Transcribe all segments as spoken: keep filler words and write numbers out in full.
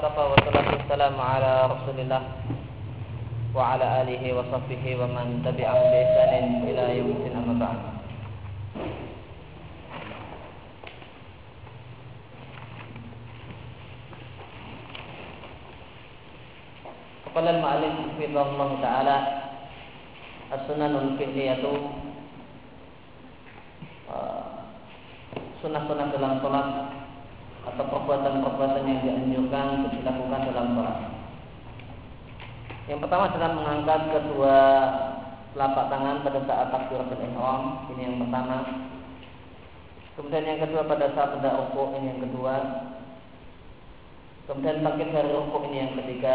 kafa wa salatu wassalamu ala Rasulillah wa ala alihi wa sahbihi wa man tabi'ahum bi ihsanin ila yaumil amma ba'd. Qala al-ma'allif hafizahullah ta'ala as-sunanul fi'liyatu, sunnah-sunnah dalam sholat atau perbuatan-perbuatan yang dianjurkan untuk dilakukan dalam sholat. Yang pertama adalah mengangkat kedua telapak tangan pada saat takbiratul ihram, ini yang pertama. Kemudian yang kedua pada saat hendak rukuk, ini yang kedua. Kemudian bangkit dari rukuk, ini yang ketiga.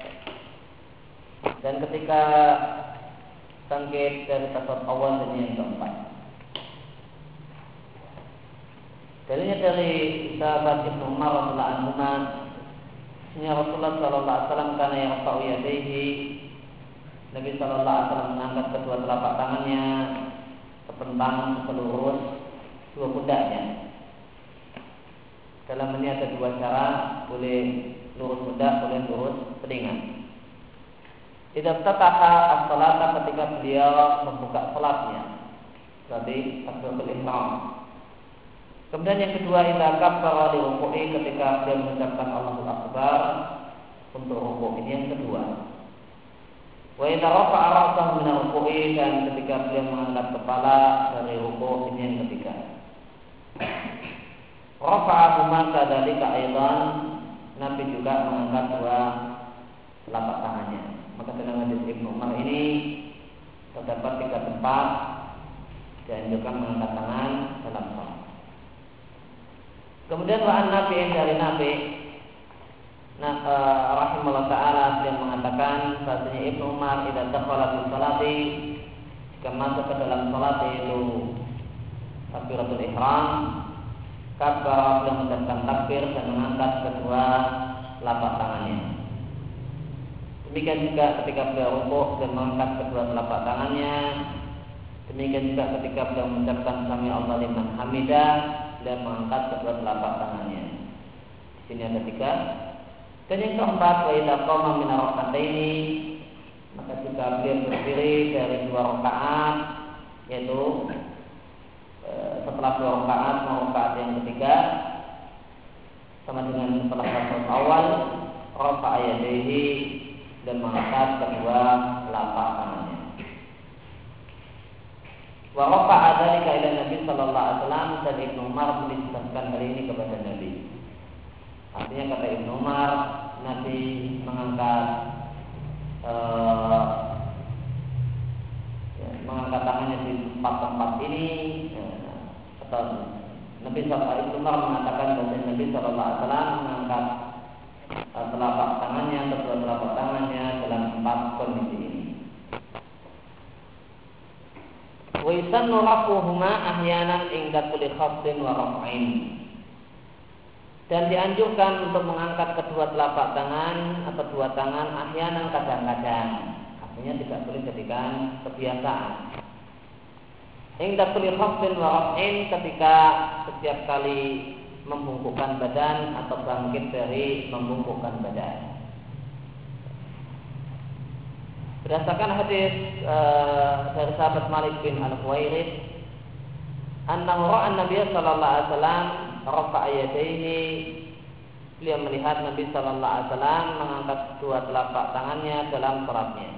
Dan ketika bangkit dari tasawuf awal, ini yang keempat. Dalilnya dari sahabat Ibnu Umar radhiyallahu anhu, sesungguhnya Rasulullah sallallahu alaihi wasallam kana yarfa'u yadayhi, Nabi sallallahu alaihi wasallam mengangkat kedua telapak tangannya terpentang melurus dua pundaknya. Dalam ini ada dua cara, boleh lurus pundak, boleh lurus telinga. Idza ftataha as-salata, ketika beliau membuka salatnya, berarti takbiratul ihram. Kemudian yang kedua, idza kabbara li ruku'i, ketika dia mengucapkan Allahu Akbar untuk rukuk, ini yang kedua. Wa idza rafa'a ra'sahu min ruku'i, dan ketika beliau mengangkat kepala dari rukuk, ini yang ketiga. Rafa'ahuma kadzalika aidan, Nabi juga mengangkat dua telapak tangannya. Maka dalam hadis Ibnu Umar ini terdapat tiga tempat dianjurkan mengangkat tangan dalam salat. Kemudian wa'an Nabi, dari Nabi nah, uh, rahimahullah ta'ala, dia mengatakan bahasanya Ibnu Umar idza dakhala fi sholati, jika masuk ke dalam salat yaitu takbiratul ihram, kabbara, beliau mengucapkan takbir dan mengangkat kedua telapak tangannya. Demikian juga ketika beliau rukuk dan mengangkat kedua telapak tangannya. Demikian juga ketika beliau mengucapkan sami Allahu liman hamidah dan mengangkat kedua telapak tangannya. Di sini ada tiga. Dan yang keempat, wa idza qama min rak'ataini, maka jika beliau berdiri dari dua rakaat, yaitu e, setelah dua rakaat mau rakaat yang ketiga, sama dengan setelah rakaat awal, rafa'a yadayhi, dan mengangkat kedua telapak tangannya. Wa rafa'a dzalika ila Nabi sallallahu alaihi wasallam, dan Ibnu Umar menisbahkan hal ini kepada Nabi. Artinya kata Ibnu Umar, Nabi mengangkat uh, ya, mengangkat tangannya di tempat-tempat ini, ya, atau Nabi sallallahu alaihi wasallam mengatakan bahwa Nabi sallallahu alaihi wasallam mengangkat uh, telapak tangannya, kedua telapak tangannya dalam empat kondisi ini. Wa yusannu rafuhuma ahyanan inda kulli khafdin wa raf'in, dan dianjurkan untuk mengangkat kedua telapak tangan atau dua tangan ahyanan, kadang-kadang, artinya tidak boleh jadikan kebiasaan. Inda kulli khafdin wa raf'in, ketika setiap kali membungkukkan badan atau bangkit dari membungkukkan badan. Berdasarkan hadis uh, dari sahabat Malik bin Al-Huwairits, annahu ra'a an-nabiy sallallahu alaihi wasallam rafa'a yadayhi, beliau melihat Nabi sallallahu alaihi wasallam mengangkat dua telapak tangannya dalam salatnya.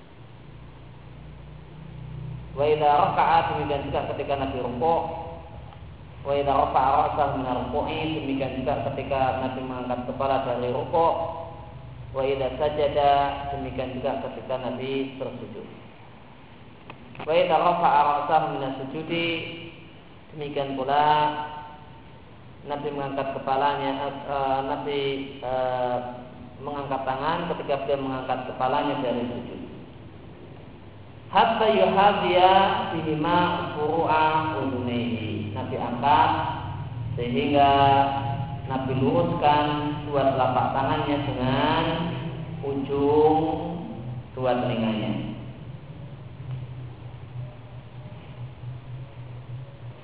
Wa idza raka'a, demikian juga ketika Nabi rukuk. Wa idza rafa'a ra'sahu min ruku'i, demikian juga ketika Nabi mengangkat kepala dari rukuk. Wa idza sajada, demikian juga ketika Nabi bersujud. Wa idza rafa'a ra'sahu min as-sujudi, demikian pula Nabi mengangkat kepalanya, uh, Nabi uh, mengangkat tangan ketika beliau mengangkat kepalanya dari sujud. Hatta yuhadiya bihima furu'a udunaihi, Nabi angkat sehingga Nabi luruskan dua telapak tangannya dengan ujung dua telinganya.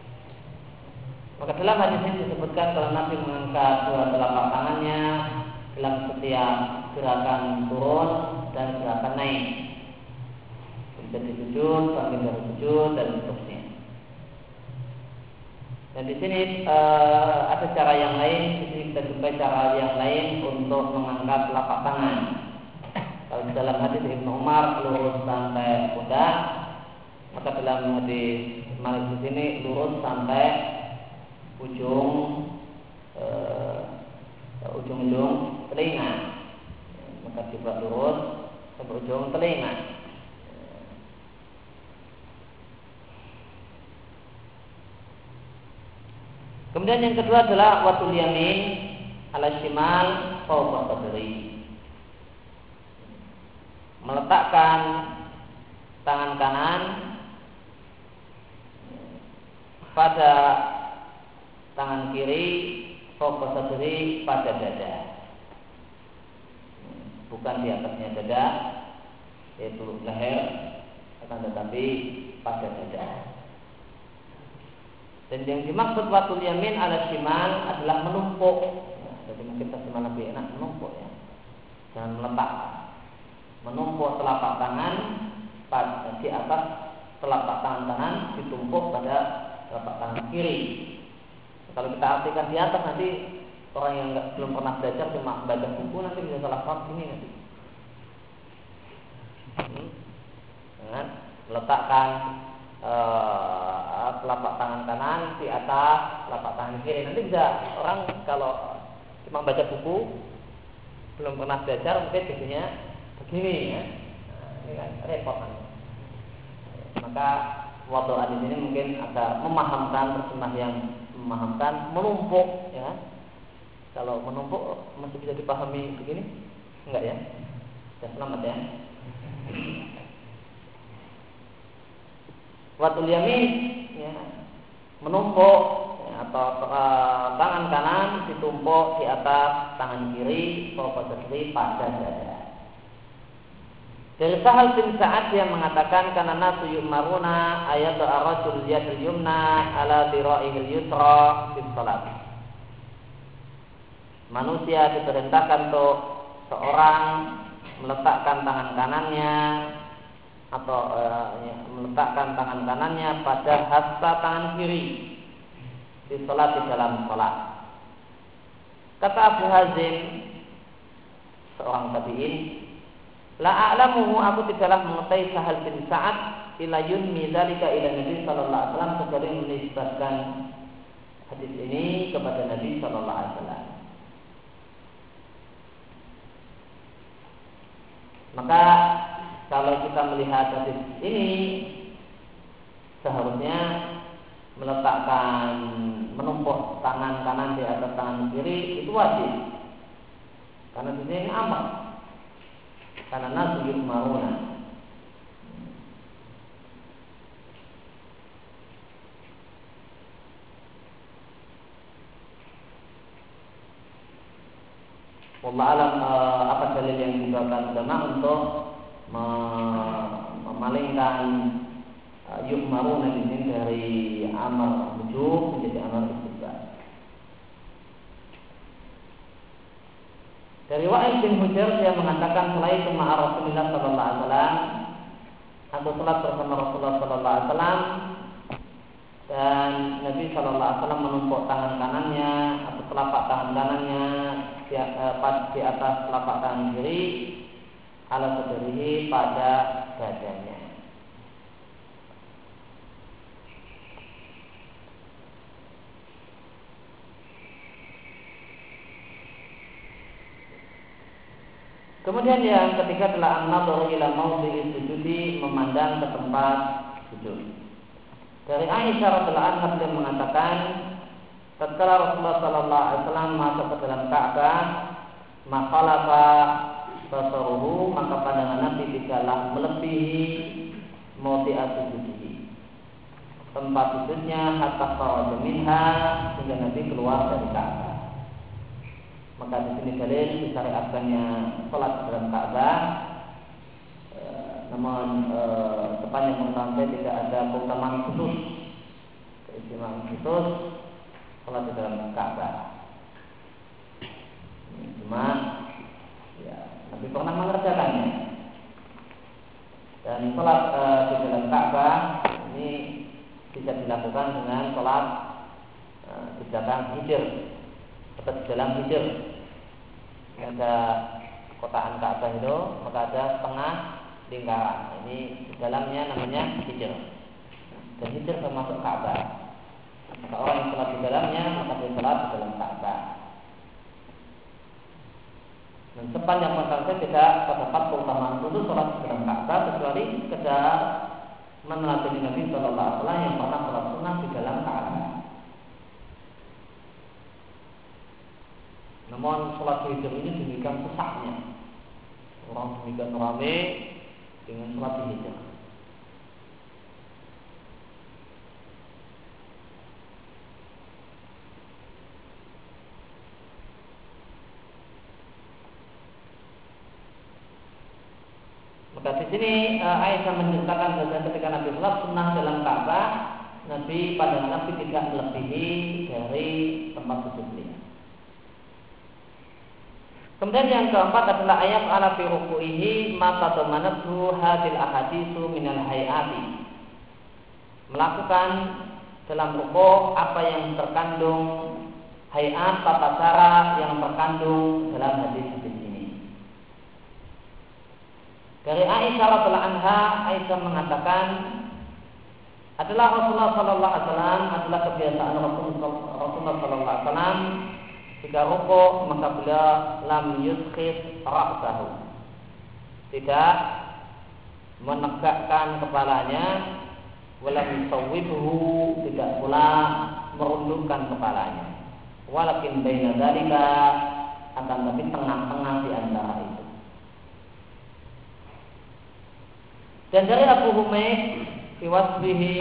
Maka dalam hadis ini disebutkan kalau Nabi mengangkat dua telapak tangannya dalam setiap gerakan turun dan gerakan naik. Jadi sujud, bangkit dari sujud dan seterusnya. Dan di sini uh, ada cara yang lain. Di sini kita jumpai cara yang lain untuk mengangkat telapak tangan. Kalau dalam hadis Ibnu Umar lurus sampai pundak, maka dalam hadis Malik di sini lurus sampai ujung uh, ujung-ujung telinga. Maka juga lurus sampai ujung telinga. Kemudian yang kedua adalah watul yamin ala shimal fawqa sadri. Meletakkan tangan kanan pada tangan kiri fawqa sadri, pada dada. Bukan di atasnya dada, yaitu leher, akan tetapi pada dada. Dan yang dimaksud watul yamin ala shimal adalah menumpuk. Ya, jadi mungkin terjemah lebih enak menumpuk ya. Jangan meletak. Menumpuk telapak tangan pada di atas telapak tangan kanan, ditumpuk pada telapak tangan kiri. Kalau kita artikan di atas, nanti orang yang enggak, belum pernah belajar cuma baca buku nanti bisa salah paham ini nanti. Hmm. Dengan meletakkan Uh, telapak tangan kanan di atas telapak tangan kiri. Nanti bisa orang kalau cuma baca buku belum pernah belajar mungkin jadinya begini ya. Nah, ini kan repot kan. Maka waktu hadis ini mungkin agak memahamkan, terjemah yang memahamkan, menumpuk ya. Kalau menumpuk masih bisa dipahami begini? Enggak ya? Sudah selamat ya. Watul yamin ya, menumpuk ya, atau uh, tangan kanan ditumpuk di atas tangan kiri, fawqa sadri, pada dada. Dari Sahal bin Sa'ad yang mengatakan karena nasu yu'maruna ayat ar-rajul yadul yumna ala dira'ihil yusra fi shalat. Manusia diperintahkan untuk seorang meletakkan tangan kanannya atau e, ya, meletakkan tangan kanannya pada hasta tangan kiri di sholat, di dalam sholat. Kata Abu Hazim, seorang tabi'in, la a'lamuhu, aku tidaklah mengetahui Sahal bin Sa'ad ila yunmi dzalika ila Nabi sallallahu alaihi wasallam, kecuali menisbatkan hadis ini kepada Nabi sallallahu alaihi wasallam. Maka kalau kita melihat hadis ini, seharusnya meletakkan, menumpuk tangan kanan di atas tangan kiri itu wajib. Karena di sini amal. Karena nasu yu'maruna. Wallahu alam apa dalil yang digunakan ulama untuk memalingkan uh, yu'maruna ini dari amal wujub menjadi amal istihbab. Dari Wa'il bin Hujr dia mengatakan selain ma'a Rasulullah sallallahu alaihi wasallam, aku salat bersama Rasulullah sallallahu alaihi wasallam, dan Nabi sallallahu alaihi wasallam menumpuk tangan kanannya atau telapak tangan kanannya di, uh, di atas telapak tangan kiri ala sadrihi, pada dadanya. Kemudian yang ketiga adalah an-nadhar ila mawdi'i sujudi, memandang ke tempat sujud. Dari Aisyah radhiyallahu anha beliau mengatakan, tatkala Rasulullah sallallahu alaihi wasallam masuk ke dalam Ka'bah, makhalafa basaruhu, maka pandangan Nabi tidaklah melebihi mawdi'a sujudihi, tempat sujudnya, hatta kharaja minha, sehingga Nabi keluar dari Ka'bah. Maka di sini dalil disyariatkannya salat dalam Ka'bah. E, namun e, sepanjang pengetahuan saya tidak ada keutamaan khusus, keistimewaan khusus salat di dalam Ka'bah. Cuma dilakukan dengan sholat e, di belakang hijr atau di dalam hijr. Ada kotaan Ka'bah itu, maka ada setengah lingkaran. Ini di dalamnya namanya hijr. Dan hijr termasuk Ka'bah. Maka orang yang sholat di dalamnya, maka dia sholat di dalam Ka'bah. Dan sepanjang masa saya tidak terdapat keutamaan khusus sholat di dalam Ka'bah kecuali sekedar meneladani Nabi Shallallahu Alaihi Wasallam yang pernah sholat sunnah di dalam Ka'bah. Namun sholat hijr ini demikian sesaknya, orang demikian ramai dengan sholat hijr. Maka di sini Aisyah menceritakan bahwa ketika Nabi sholat sunnah dalam Ka'bah, Nabi pada Nabi tidak melebihi dari tempat sujud beliau. Kemudian yang keempat adalah ayat ala fi ruku'ihi ma tadamanathu hadil ahaditsu minal hayati. Melakukan dalam rukuk apa yang terkandung hayat tata cara yang terkandung dalam hadis-hadis ini. Dari Aisyah radhiyallahu anha, Aisyah mengatakan adalah Rasulullah sallallahu alaihi wasallam adalah kebiasaan Rasulullah sallallahu alaihi wasallam jika rukuk maka beliau lam yuskhit ra'sahu, tidak menegakkan kepalanya, wala yusawwibhu, tidak pula merundukkan kepalanya, walakin baina dzalika, akan tapi tengah-tengah di antara itu. Dan dari Abu Humaid fi wasbihi,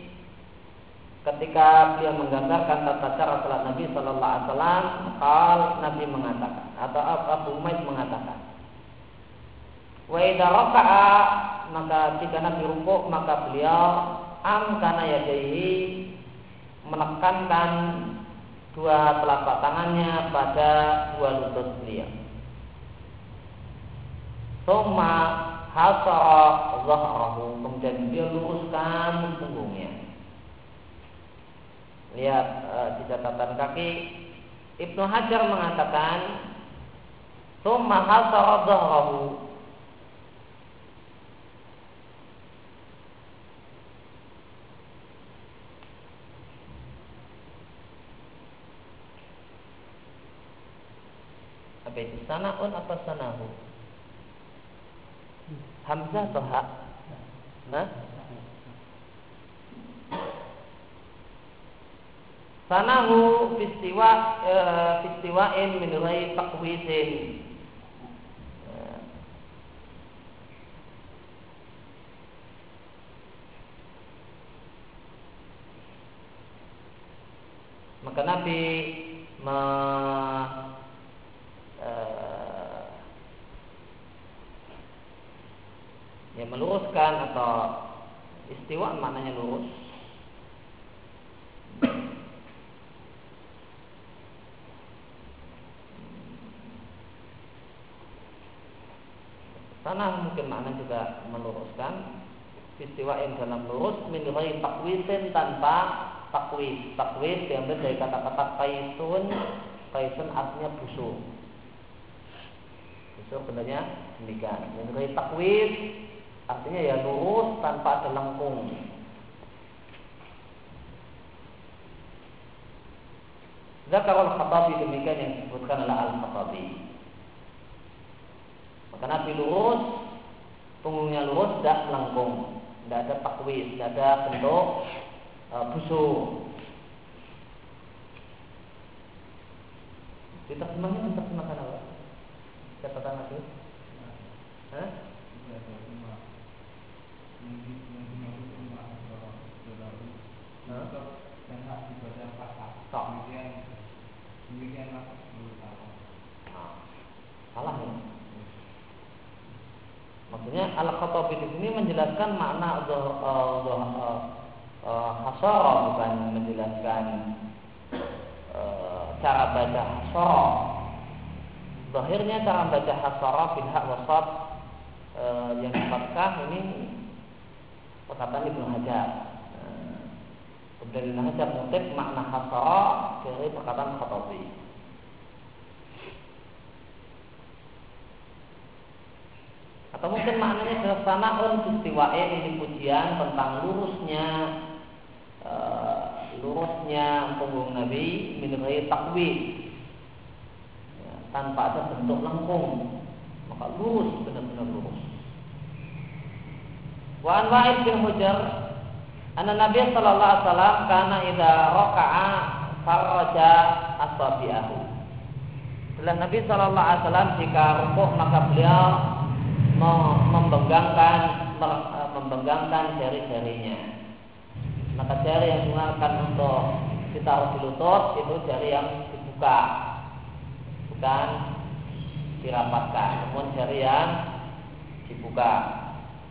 ketika dia menggambarkan tata cara salat Nabi sallallahu alaihi wasallam, qal Nabi mengatakan atau Abu Humaid mengatakan, wa idza raka'a, maka jika Nabi rukuk maka beliau amkana yadaihi, menekankan dua telapak tangannya pada dua lutut beliau. Tsumma hasara dhahrahu, kemudian dia luruskan punggungnya. Lihat e, di catatan kaki Ibnu Hajar mengatakan tsumma hasara dhahrahu, apa itu sanaun apa sanahu? Hamzah atau ha? Hah? Sanahu fistiwa e, fistiwain min ghairi taqwisin. Maka Nabi me, e, ya meluruskan, atau istiwa maknanya lurus. Tanah mungkin makna juga meluruskan, istiwain dalam lurus min ghairi taqwisin, tanpa takwis. Takwis diambil dari kata-kata qaisun. Qaisun artinya busuk. Busuk benarnya demikian. Min ghairi takwis artinya ya lurus tanpa ada lengkung. Zakarul Khattabi, demikian yang disebutkan oleh Al-Khattabi. Maka Nabi lurus, punggungnya lurus, tidak melengkung, tidak ada takwis, tidak ada bentuk e, busuk. Diterjemahnya diterjemahkan apa? Catatan Nabi? Hah? Salah ya. Maksudnya Al-Khattabi di sini menjelaskan makna hasara, bukan menjelaskan uh, cara baca hasara. Zahirnya cara baca hasara bil haq wasad uh, yang di fathah ini perkataan Ibnu Hajar. Uh, Dari Hajar mengutip makna hasara dari perkataan Khattabi. Atau mungkin maknanya adalah sana'un istiwa'in, ini pujian tentang lurusnya uh, lurusnya punggung Nabi min ghairi taqwim, ya, tanpa ada bentuk lengkung, maka lurus, benar-benar lurus. Wa an Wa'id bin Hujr anna Nabi sallallahu alaihi wasallam kana idza raka'a farraja asabi'ahu. Setelah Nabi sallallahu alaihi wasallam jika rukuk maka beliau membenggangkan membenggangkan jari-jarinya. Maka jari yang digunakan untuk ditaruh di lutut itu jari yang dibuka, bukan dirapatkan, namun jari yang dibuka.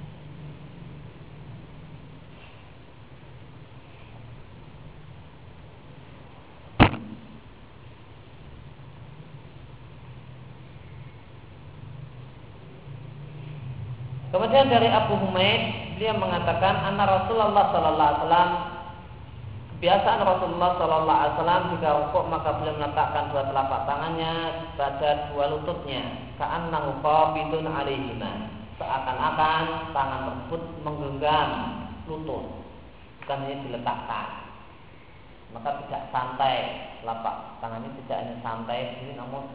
Kemudian dari Abu Humaid, dia mengatakan anna Rasulullah sallallahu alaihi wasallam, kebiasaan Rasulullah sallallahu alaihi wasallam jika rukuk maka beliau meletakkan dua telapak tangannya pada dua lututnya, ka'annahu qabidun alaihima, seakan-akan tangan tersebut menggenggam lutut, bukan hanya diletakkan. Maka tidak santai, telapak tangannya tidak hanya santai ini, namun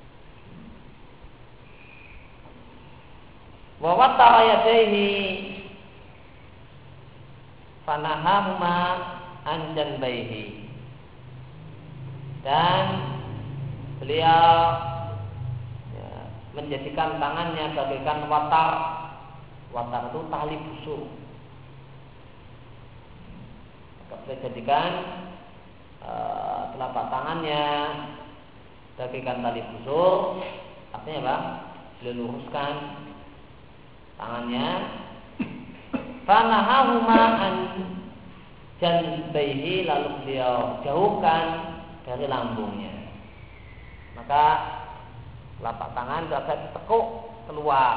wa wattara yadayhi fanahahuma an janbaihi, dan beliau ya, menjadikan tangannya bagaikan watar. Watar itu tali busur. Maka beliau jadikan uh, telapak tangannya bagaikan tali busur. Artinya apa? Beliau luruskan tangannya, fanahahuma an janbaihi, lalu beliau jauhkan dari lambungnya. Maka telapak tangan agak ditekuk keluar,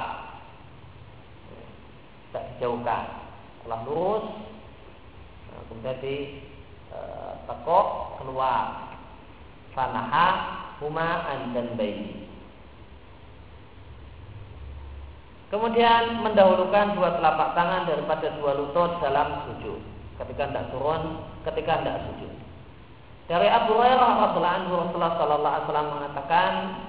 tidak dijauhkan, setelah lurus, nah, kemudian ditekuk keluar. Fanahahuma an janbaihi. Kemudian mendahulukan dua telapak tangan daripada dua lutut dalam sujud, ketika tidak turun, ketika tidak sujud. Dari Abu Hurairah radhiyallahu anhu, Rasulullah sallallahu alaihi wasallam mengatakan,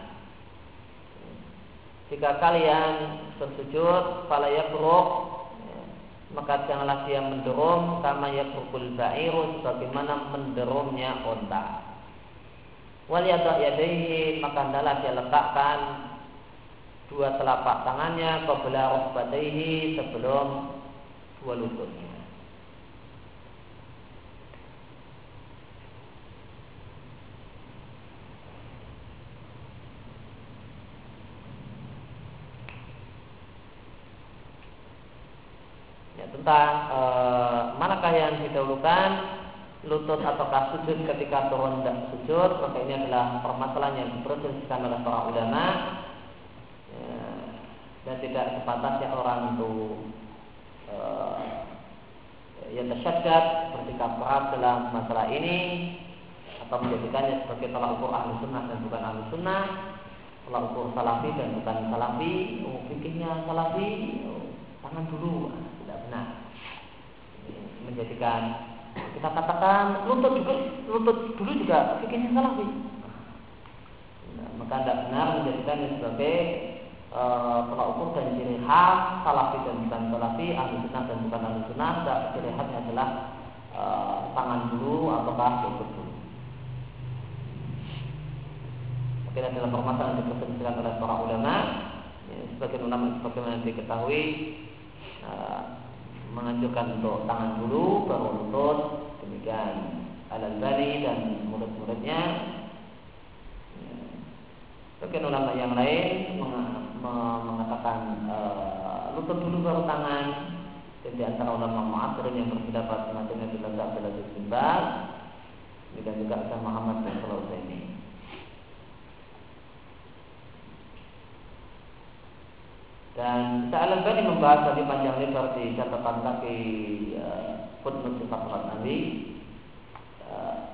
jika kalian bersujud, fala yabruk, maka janganlah dia menderum, kama yabrukul ba'iru, sebagaimana menderumnya unta. Wal yada' yadayhi, maka hendaklah dia letakkan dua telapak tangannya qabla rukbatayhi, sebelum dua lututnya. Ya, tentang e, manakah yang didahulukan, lutut ataukah sujud ketika turun dan sujud, maka ini adalah permasalahan yang diperselisihkan oleh para ulama. Dan tidak sepantasnya orang itu uh, yang tersyaddat bersikap keras dalam masalah ini, atau menjadikannya sebagai tolak ukur ahli sunnah dan bukan ahli sunnah, tolak ukur salafi dan bukan salafi. Oh, fikihnya salafi, oh, tangan dulu, tidak benar. Menjadikan kita katakan lutut juga, lutut dulu juga fikihnya salafi. Nah, maka tidak benar menjadikannya sebagai tolak ukur dan ciri khas salafi dan bukan salafi, ahli sunnah dan bukan ahli sunnah. Dan ciri khasnya adalah e, tangan dulu ataukah lutut dulu. Mungkin adalah permasalahan yang diperselisihkan oleh para ulama. Ya, sebagian ulama sebagaimana diketahui e, menganjurkan untuk tangan dulu baru lutut. Demikian Al-Albani dan murid-muridnya. Ya, sebagian ulama yang lain mengatakan e, lutut dulu baru tangan. Dan di antara ulama mu'asirin yang berpendapat semacam itu adalah Abdul bin Baz, dan juga Syekh Muhammad bin Shalih Al-Utsaimin. Dan Syekh Al-Albani membahas lebih panjang lebar di catatan kaki e, footnote sifat salat Nabi.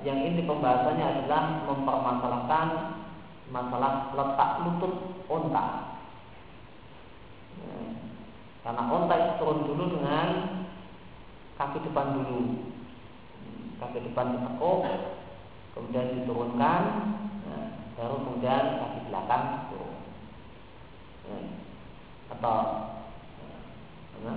yang inti pembahasannya adalah mempermasalahkan masalah letak lutut onta. Ya, karena onta itu turun dulu dengan kaki depan dulu, kaki depan ditekuk, kemudian diturunkan, ya, baru kemudian kaki belakang turun. Ya, atau ya,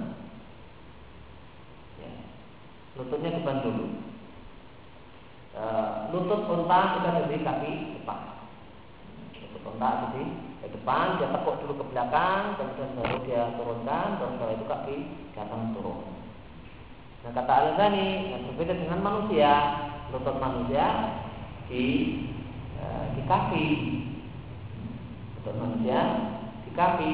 ya, lututnya depan dulu. E, lutut unta kita ada di kaki depan. Lutut unta jadi ke depan, dia tekuk dulu ke belakang, kemudian baru dia turunkan, dan setelah itu kaki belakang turun. Nah, kata Al-Ghazali yang berbeda dengan manusia, lutut manusia di e, di kaki, lutut manusia di kaki,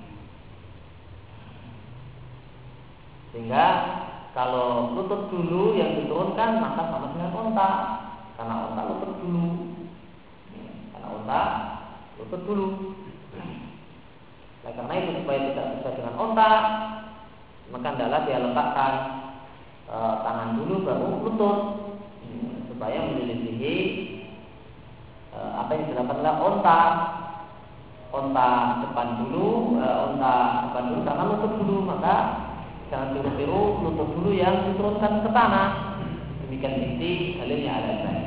sehingga kalau lutut dulu yang diturunkan maka sama dengan unta, karena unta lutut dulu, karena unta lutut dulu. Nah, karena itu supaya tidak sesuai dengan unta, maka hendaklah dia letakkan e, tangan dulu baru lutut, supaya menyelisihi e, apa yang dilakukan oleh unta. Unta depan dulu, e, unta depan dulu karena lutut dulu, maka jangan tiru-tiru lutut dulu yang diturunkan ke tanah. Demikian inti dalilnya Al-Ghazali.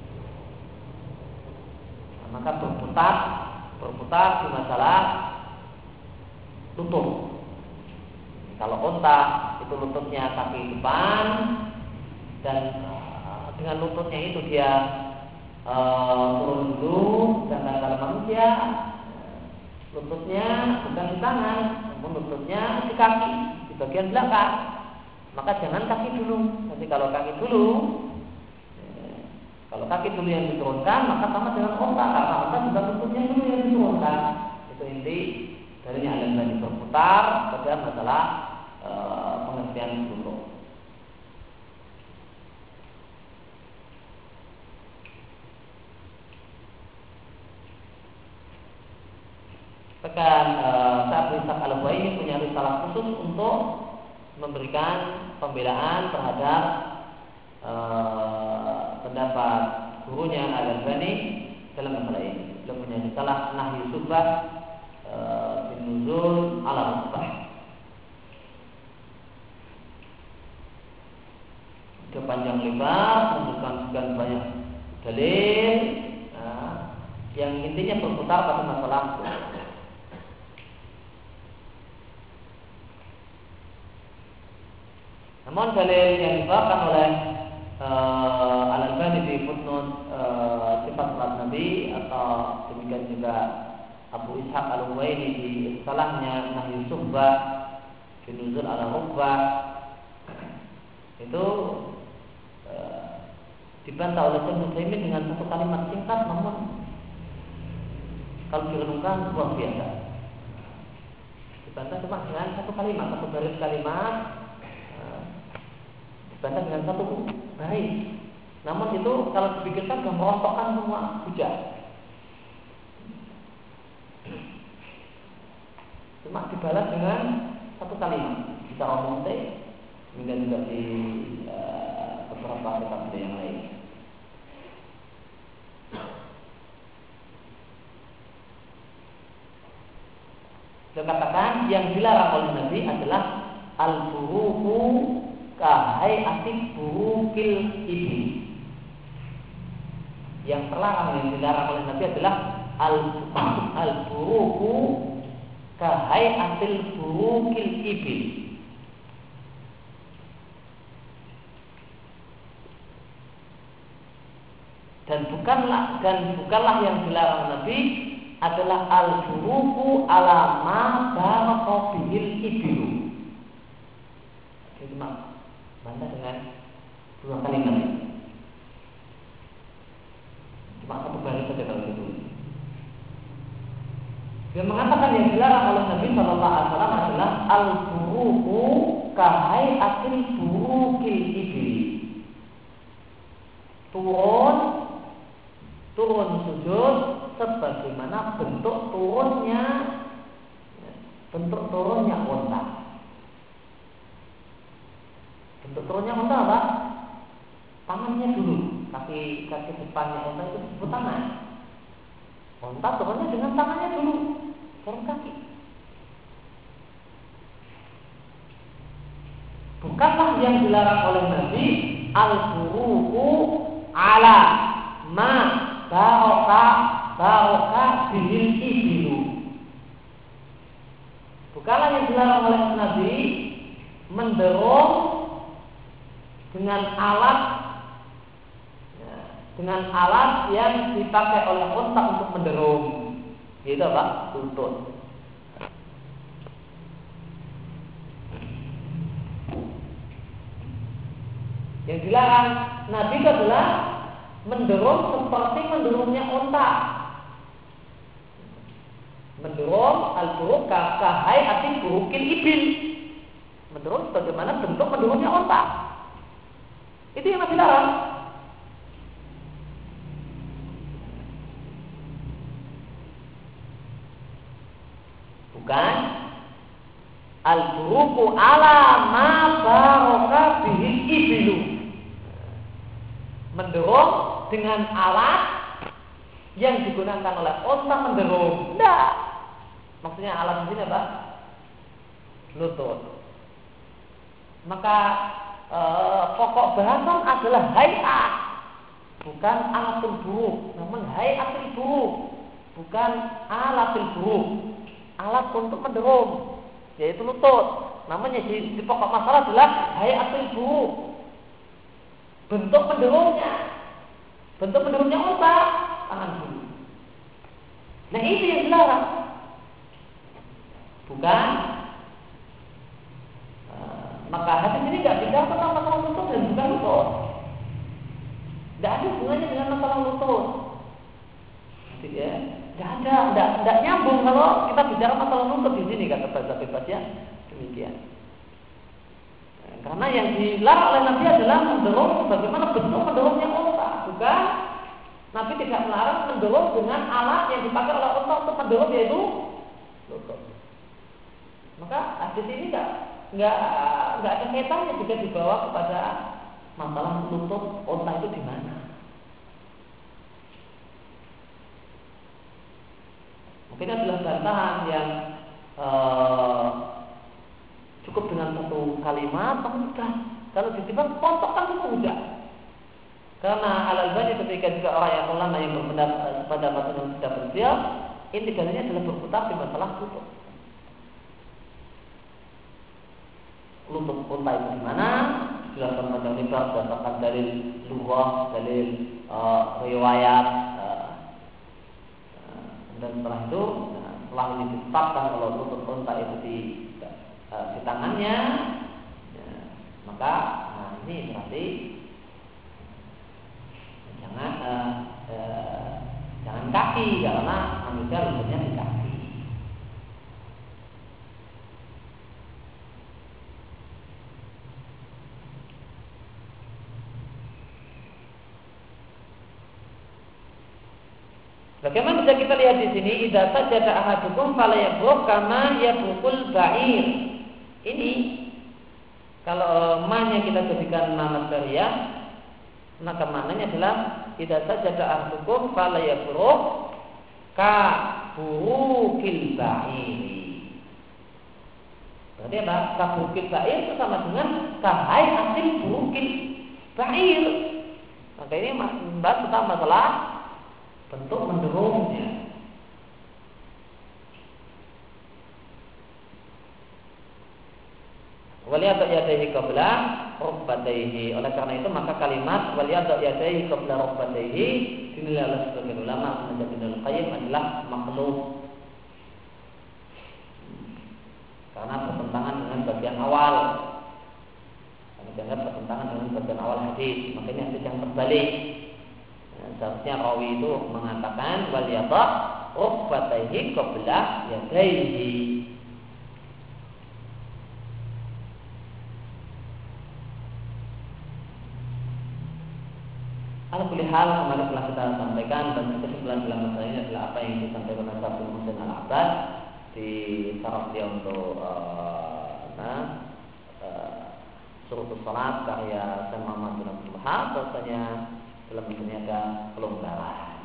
Nah, maka berputar berputar di masalah lutut. Kalau unta itu lututnya kaki depan, dan uh, dengan lututnya itu dia uh, turun dulu, dan kalau manusia lututnya bukan di tangan, namun lututnya di kaki, di bagian belakang. Maka jangan kaki dulu. Nanti kalau kaki dulu, eh, kalau kaki dulu yang diturunkan, maka sama dengan unta, karena unta juga lututnya dulu yang diturunkan. Itu inti dari yang ada tadi, berputar pada masalah eh, pengertian lutut. Bahkan Syekh Ishaq Al-Huwaini punya risalah khusus untuk memberikan pembelaan terhadap e, pendapat gurunya Al-Albani dalam masalah ini. Beliau punya risalah Nahyu Subah e, bin Nuzul ala Rukbah. Dia panjang lebar, menunjukkan banyak dalil, nah, yang intinya berputar pada masalah namun dalil yang dibawakan oleh uh, Al-Albani di footnote uh, sifat salat Nabi, atau demikian juga Abu Ishaq Al-Huwaini di salahnya Nahyu Subah bin Nuzul ala Rukbah, itu uh, dibantah oleh Syekh Utsaimin dengan satu kalimat singkat, namun kalau direnungkan luar biasa. Dibantah cuma dengan satu kalimat, satu baris kalimat, dibantah dengan satu baris. Namun itu kalau dipikirkan sudah merontokkan semua hujah. Cuma dibalas dengan satu kalimat. Bisa omong teh, kemudian juga di uh, beberapa kitab yang lain. Dia katakan yang dilarang oleh Nabi adalah al-buruku kahai atik burukil ibli. Yang terlarang, yang dilarang oleh Nabi adalah al-buruku kahai atil burukil ibli. Dan bukanlah dan bukanlah yang dilarang Nabi adalah al-buruku ala ma baraqabil ibilu. Jadi maaf, bantah dengan dua kalimat. Cuma satu baris saja kalau itu. Dia mengatakan yang dilarang oleh Nabi Shallallahu Alaihi Wasallam adalah al-buruku kahai atil burukil ibli. Turun, turun sujud sebagaimana bentuk turunnya, bentuk turunnya unta. Bentuk turunnya unta apa? Tangannya dulu. kaki kaki depannya unta itu disebut tangan. Unta turunnya dengan tangannya dulu, baru kaki. Bukanlah yang dilarang oleh Nabi al-buruku ala ma baroka baroka bihil ibilu. Bukanlah yang dilarang oleh Nabi mendorong dengan alat ya, dengan alat yang dipakai oleh unta untuk mendorong. Itu apa? Lutut. Yang dilarang Nabi itu adalah mendorong seperti mendorongnya unta. Mendorong al-buruk kahai ati burukil ibil. Mendorong bagaimana bentuk mendorongnya unta. Itu yang Nabi larang. Bukan al-buruku ala ma baraka bihil ibilu. Mendorong dengan alat yang digunakan oleh unta mendorong. Tidak. Maksudnya alat di sini apa? Lutut. Maka e, pokok bahasan adalah hayat, bukan alatul buruk, namun hayatul buruk, bukan alatul buruk. Alat untuk mendorong, yaitu lutut. Namanya di, di pokok masalah adalah hayatul buruk. Bentuk mendorongnya, bentuk mendorongnya unta, tangan dulu. Nah itu yang dilarang, bukan. Uh, maka hadis ini tidak bicara tentang masalah lutut dan bukan lutut. Tidak ada hubungannya dengan masalah lutut. Ya, tidak ada, tidak, tidak nyambung kalau kita bicara masalah lutut di sini kata bahasa bebasnya demikian. Karena yang dilarang oleh Nabi adalah mendorong bagaimana bentuk mendorongnya unta. Bukan Nabi tidak melarang mendorong dengan alat yang dipakai oleh unta untuk mendorong, yaitu lutut. Maka hadis ini enggak enggak enggak ada kaitannya jika dibawa kepada masalah lutut unta itu di mana. Mungkin adalah bantahan yang uh, cukup dengan satu kalimat, mudah. Kalau ditimbang pontok kan itu mudah. Karena Al-Albani ketika juga orang yang ulama yang berpendapat pada masalah yang sudah bersiap, intinya adalah berputar di masalah lutut. Lutut unta itu di mana? Dijelaskan pada lebar berdasarkan dalil lughah, dalil uh, riwayat. Uh, uh, dan setelah itu, nah, setelah ini ditetapkan kalau lutut unta itu di di tangannya, ya, maka nah ini berarti jangan uh, uh, jangan kaki karena manusia lututnya di kaki. Bagaimana bisa kita lihat di sini? Idza sajada ahadukum fala yabruk kama yabrukul ba'ir. Ini kalau ma-nya kita jadikan ma masdariyah, maka maknanya adalah idza sajada ahadukum fala yabruk ka burukil ba'ir. Berarti apa? Ka burukil ba'ir itu sama dengan ka hayatil burukil ba'ir. Maka ini membahas tentang masalah bentuk mendorongnya. Waliyadok yadaihi qabla rukbataihi. Oleh karena itu maka kalimat waliyadok yadaihi qabla rukbataihi dinilai oleh sebagian ulama menjadi Ibnul Qayyim adalah makhluk, karena bertentangan dengan bagian awal. Karena dianggap bertentangan dengan bagian awal hadis. Makanya hadis yang terbalik. Nah, seharusnya rawi itu mengatakan waliyadok rukbataihi qabla yadaihi. Alhamdulillah, kemarin telah kita sampaikan dan kesimpulan dalam masalah ini adalah apa yang disampaikan oleh Syaikhul Muslim Al-Abbad di syarah dia untuk uh, nah, uh, Surutus Salat karya Syekh Muhammad bin Abdul Wahhab. Bahwasanya dalam bentuknya ada kelonggaran.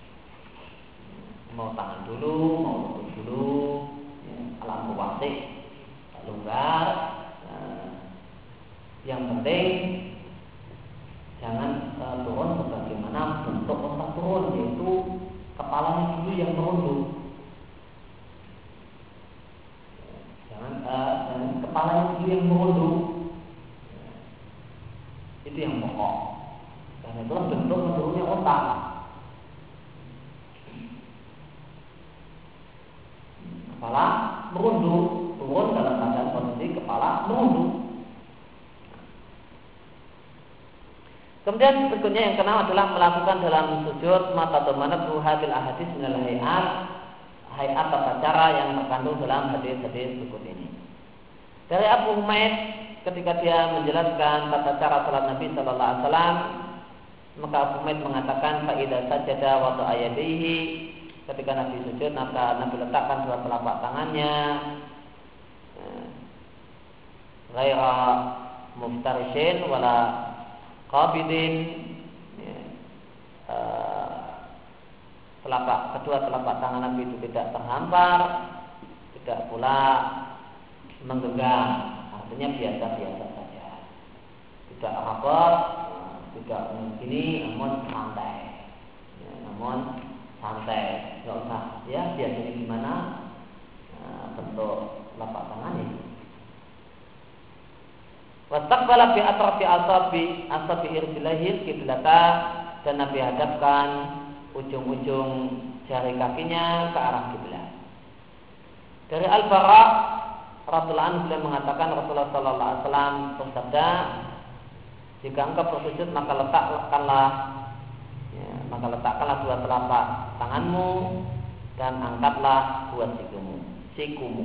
Mau tangan dulu, mau lutut dulu, ya, alam wasik, longgar. Nah, yang penting jangan uh, turun sebagaimana bentuk otak turun, yaitu kepalanya dulu yang merunduk. Jangan, uh, jangan kepalanya dulu yang merunduk. Itu yang pokok. Karena itu bentuk menurunnya otak. Kepala merunduk, turun dalam keadaan posisi kepala merunduk. Kemudian berikutnya yang keenam adalah melakukan dalam sujud mata domanat hadil ahadis minal hayat, hayat tata cara yang terkandung dalam hadis-hadis berikut ini. Dari Abu Humaid ketika dia menjelaskan tata cara salat Nabi Sallallahu Alaihi Wasallam, maka Abu Humaid mengatakan faidah sajada waktu ayatihi, ketika Nabi sujud maka Nabi letakkan dua telapak tangannya, ghaira muftarishin wala qabidin, ya, uh, telapak kedua telapak tangan Nabi itu tidak terhampar, tidak pula menggenggam, artinya biasa-biasa saja, tidak rapat, uh, tidak begini, namun santai, ya, namun santai, nggak usah, ya biasanya gimana uh, bentuk telapak tangannya. Wastaqbala bi atrafi asabi asabi irjilahil kiblata, dan Nabi hadapkan ujung-ujung jari kakinya ke arah kiblat. Dari Al-Bara radhiyallahu anhu beliau mengatakan Rasulullah sallallahu alaihi wasallam bersabda, jika engkau bersujud maka letakkanlah ya, maka letakkanlah dua telapak tanganmu dan angkatlah dua sikumu sikumu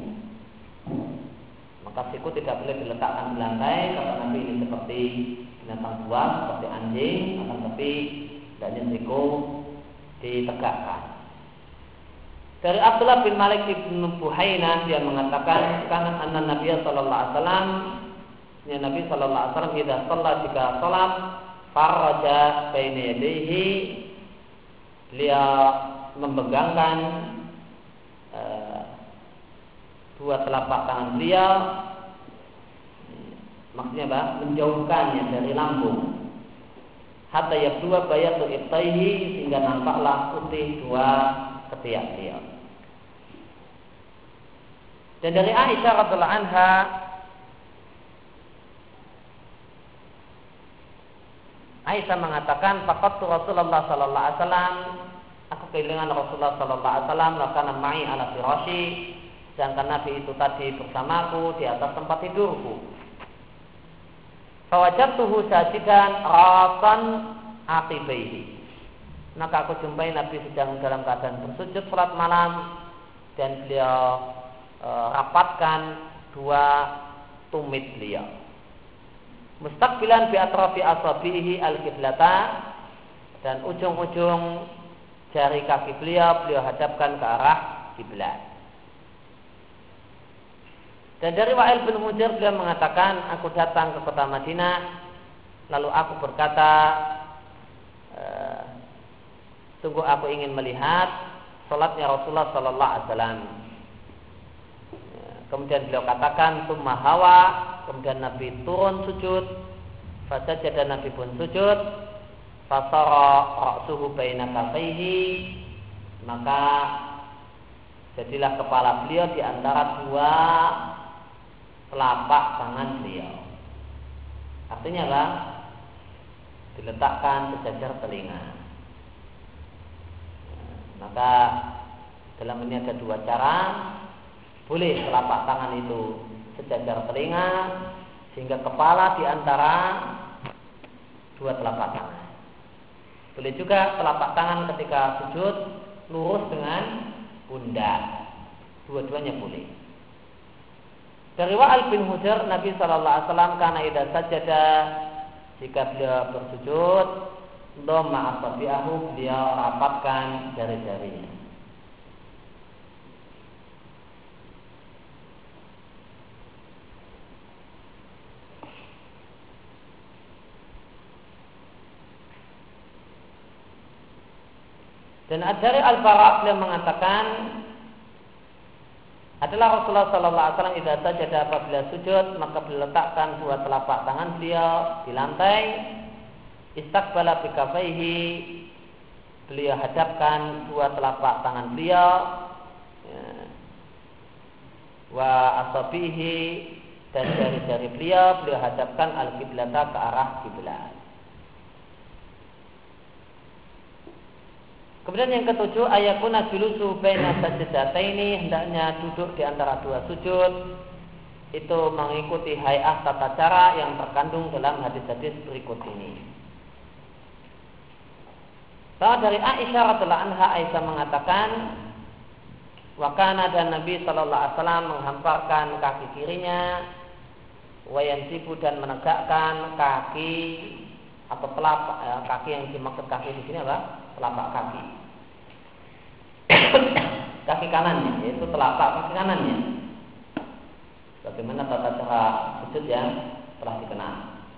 Maka siku tidak boleh diletakkan di lantai, kata Nabi ini seperti binatang buas, seperti anjing, akan tapi hendaknya siku ditegakkan. Dari Abdullah bin Malik ibn Buhainah, dia mengatakan karena anna Nabi sallallahu alaihi wasallam, ya Nabi sallallahu alaihi wasallam idza shalla, jika salat, faraja baina yadayhi, beliau membegangkan uh, dua telapak tangan beliau, maksudnya apa? Menjauhkannya dari lambung. Hatta yabdua bayatu ibtaihi, sehingga nampaklah putih dua ketiak beliau. Dan dari Aisyah radhiallahu anha, Aisyah mengatakan, faqadtu Rasulullah sallallahu alaihi wasallam, aku kehilangan Rasulullah sallallahu alaihi wasallam, lakana ma'i ala firashi, sedangkan Nabi itu tadi bersamaku di atas tempat tidurku. Fawajadtuhu sajidan rasan aqibaihi, maka aku jumpai Nabi sedang dalam keadaan bersujud salat malam, dan beliau e, rapatkan dua tumit beliau. Mustaqbilan bi atrafi asabihi al-qiblata, dan ujung-ujung jari kaki beliau beliau hadapkan ke arah kiblat. Dan dari Wa'il bin Hujr beliau mengatakan, aku datang ke kota Madinah, lalu aku berkata, e, sungguh aku ingin melihat salatnya Rasulullah sallallahu alaihi wasallam. Kemudian beliau katakan, summa hawa, kemudian Nabi turun sujud, fasajada, Nabi pun sujud, fasara ra'suhu baina kafaihi, maka jadilah kepala beliau di antara dua telapak tangan beliau. Artinya apa? Diletakkan sejajar telinga. Maka dalam ini ada dua cara. Boleh telapak tangan itu sejajar telinga, sehingga kepala di antara dua telapak tangan. Boleh juga telapak tangan ketika sujud lurus dengan pundak. Dua-duanya boleh. Dari Wa'il bin Hujr, Nabi sallallahu alaihi wasallam kana idza sajada, jika beliau bersujud, dhamma asabi'ahu, beliau rapatkan jari-jarinya. Dan dari Al-Bara' beliau mengatakan adalah Rasulullah Sallallahu Alaihi Wasallam idza sajada apabila sujud maka beliau letakkan dua telapak tangan beliau di lantai, istaqbala bikafaihi, beliau hadapkan dua telapak tangan beliau, ya, wa asabihi, dan jari-jari beliau beliau hadapkan al-qiblata ke arah kiblat. Kemudian yang ketujuh, ayakuna julusu baina sajdataini, hendaknya duduk di antara dua sujud itu mengikuti hay'ah tata cara yang terkandung dalam hadis-hadis berikut ini. Bahwa dari Aisyah radhiyallahu anha, Aisyah mengatakan, wa kana, dan Nabi sallallahu alaihi wasallam menghamparkan kaki kirinya, wa yansibu, dan menegakkan kaki atau telapak, eh, kaki yang dimaksud kaki di sini apa? Telapak kaki. Kaki kanannya, yaitu telapak kaki kanannya. Bagaimana tata cara sujud yang telah dikenal.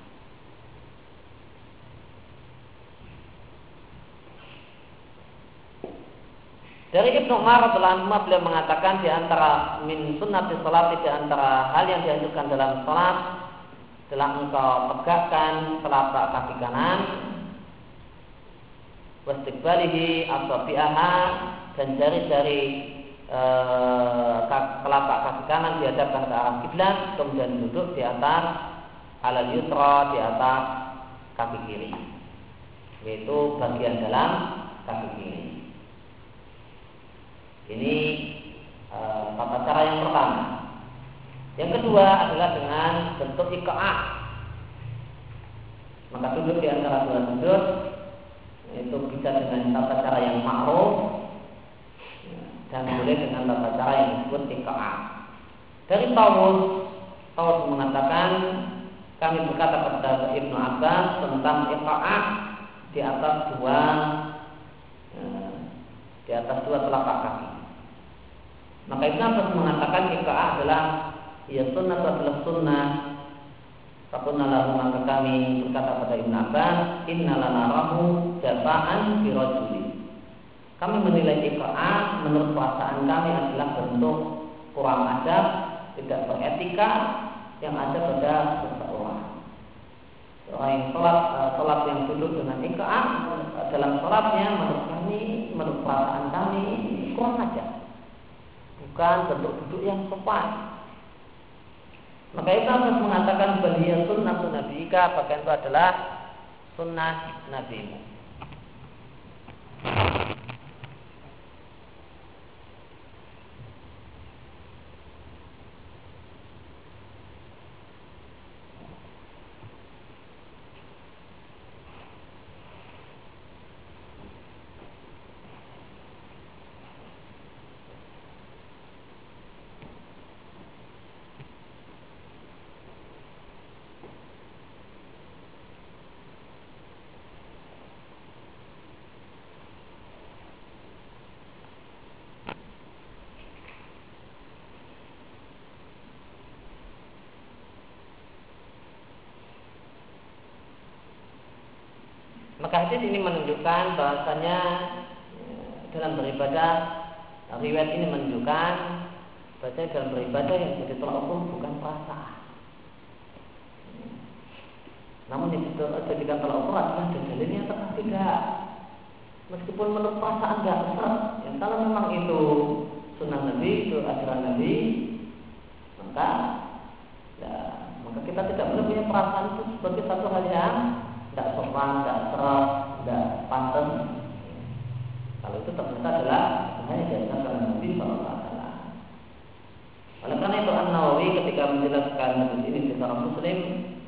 Dari Ibnu Umar radhiyallahu anhu, beliau mengatakan di antara min sunnati salat, di antara hal yang dianjurkan dalam salat adalah engkau tegakkan telapak kaki kanan, wastiqbalihi asabi'aha, dan jari-jari e, telapak kaki kanan dihadapkan ke arah kiblat, kemudian duduk di atas alal yusra, di atas kaki kiri, yaitu bagian dalam kaki kiri. Ini e, tata cara yang pertama. Yang kedua adalah dengan bentuk iqa'ah, maka duduk di antara dua sujud itu bisa dengan tata cara yang ma'ruf dan boleh dengan tata cara yang disebut iqa'ah. Dari Tawus, Tawus mengatakan, kami berkata kepada Ibnu Abbas tentang iqa'ah di atas dua di atas dua telapak kaki. Maka Ibnu Abbas mengatakan iqa'ah adalah ya sunnah adalah sunnah. Fakunna lahu, maka kami berkata pada Ibnu Abbas, inna lanarahu jafa'an fi rajulin. Kami menilai iqa'ah menurut perasaan kami adalah bentuk kurang adab, tidak beretika yang ada pada seseorang. Orang yang sholat, sholat yang duduk dengan iqa'ah dalam sholatnya menurut kami, menurut perasaan kami kurang ajar, bukan bentuk duduk yang sopan. Maka Ibnu Abbas mengatakan bahwa sunnah nabiyika, bahkan itu adalah sunnah nabimu. Maka hadis ini menunjukkan bahasanya dalam beribadah, riwayat ini menunjukkan bahasanya dalam beribadah yang jadi tolak ukur bukan perasaan, namun yang dijadikan tolak ukur adalah dalilnya atau tidak. Meskipun menurut perasaan tidak besar, yang kalau memang itu sunnah Nabi, itu ajaran Nabi, maka ya, maka kita tidak boleh punya perasaan itu sebagai satu hal yang tidak sopan, tidak serap, tidak pantas. Kalau itu ternyata adalah hanya diajarkan oleh Nabi Sallallahu Alaihi Wasallam. Oleh karena itu An-Nawawi ketika menjelaskan hadis ini secara Muslim,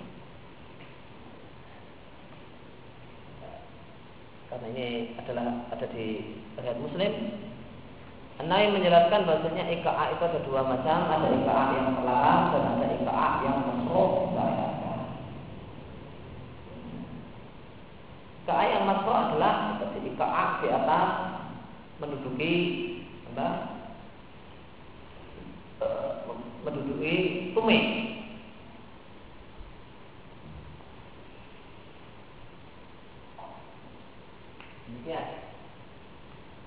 karena ini adalah ada di riwayat Muslim, An-Nawawi menjelaskan bahwasanya iqa'ah itu ada dua macam, ada iqa'ah yang terlarang dan ada iqa'ah yang makruh. Iqa'ah yang makruh adalah seperti iqa'ah di atas menduduki apa? Menduduki tumit. Demikian.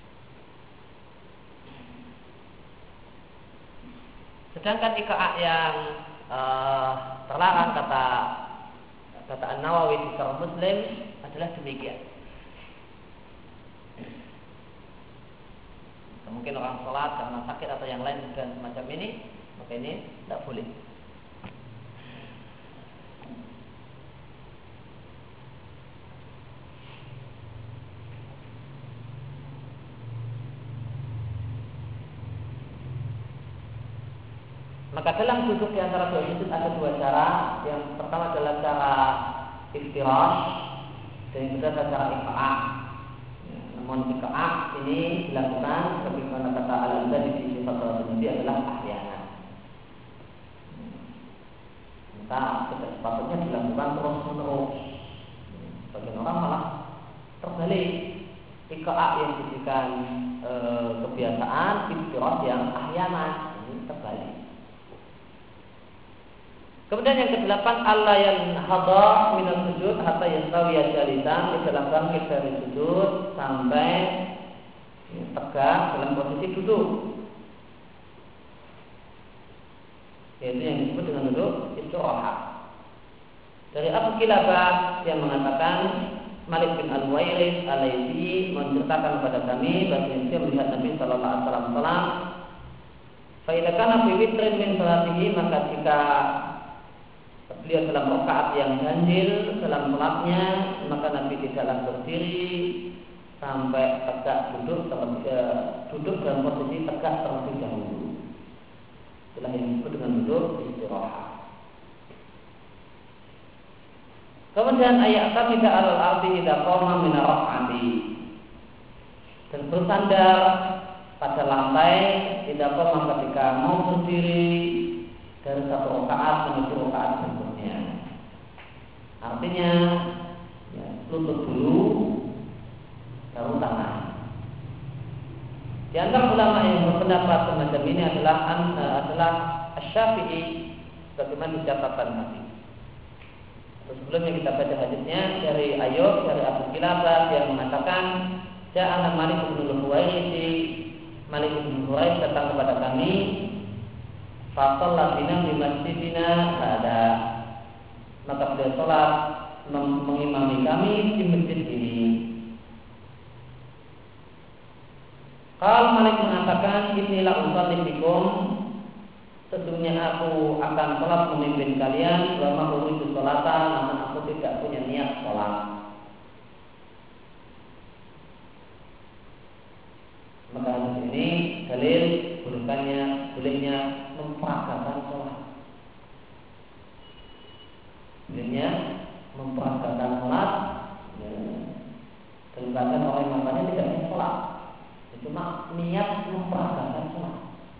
Sedangkan iqaa yang uh, terlarang kata kata An-Nawawi di Syarah Muslim adalah demikian. Mungkin orang sholat karena sakit atau yang lain dan semacam ini, maka ini tidak boleh. Maka dalam duduk di antara dua sujud ada dua cara. Yang pertama adalah cara iftirash dan yang kedua adalah cara iqaa. Namun iqaa ini dilakukan sebagaimana kata Al-Albani di sifat salat Nabi adalah ahyana. Maka tidak sepatutnya dilakukan terus menerus. Bagian orang malah terbalik. Iqaa yang dijadikan e, kebiasaan, iftirash yang ahyana ini terbalik. Kemudian yang kedelapan, Allah yang hadar minal sujud hatta yastawi jalisan, adalah bangkit dari sujud sampai tegak dalam posisi duduk. Yaitu yang disebut dengan duduk istirahat. Dari Abu Kilabah yang mengatakan Malik bin Al-Huwairits Al-Laitsi menceritakan kepada kami bahwa dia melihat Nabi sallallahu alaihi wasallam fa idza kana fi witrin min salatihi, maka jika beliau dalam rakaat yang ganjil dalam salatnya, maka Nabi tidaklah berdiri sampai tegak duduk terlebih, duduk dalam posisi tegak terlebih dahulu. Itulah yang disebut dengan duduk istirahat. Kemudian ayat kami tidak alal arti tidak qoma min rakaati, dan bersandar pada lantai tidak qoma ketika mau berdiri dari satu rakaat menuju rakaat berikutnya. Artinya ya, lutut dulu baru tangan. Di antara ulama yang berpendapat semacam ini adalah adalah Asy-Syafi'i sebagaimana di catatan hadis. Sebelumnya kita baca hadisnya dari Ayyub dari Abu Kilabah yang mengatakan ja'ana Malik bin Al-Huwairits, Malik bin Al-Huwairits datang kepada kami, faqalla bina di masjidina ada, maka beliau sholat mengimami kami di masjid ini. Qal Malik mengatakan inilah usalli bikum, sesungguhnya aku akan sholat memimpin kalian, wa ma uridu sholatan, namun aku tidak punya niat sholat. Maka hadis ini dalil bolehnya bolehnya memperagakan sholat. Bolehnya memperagakan sholat. Ya. Dan bahkan orang yang matanya tidak niat sholat, cuma niat memperagakan sholat.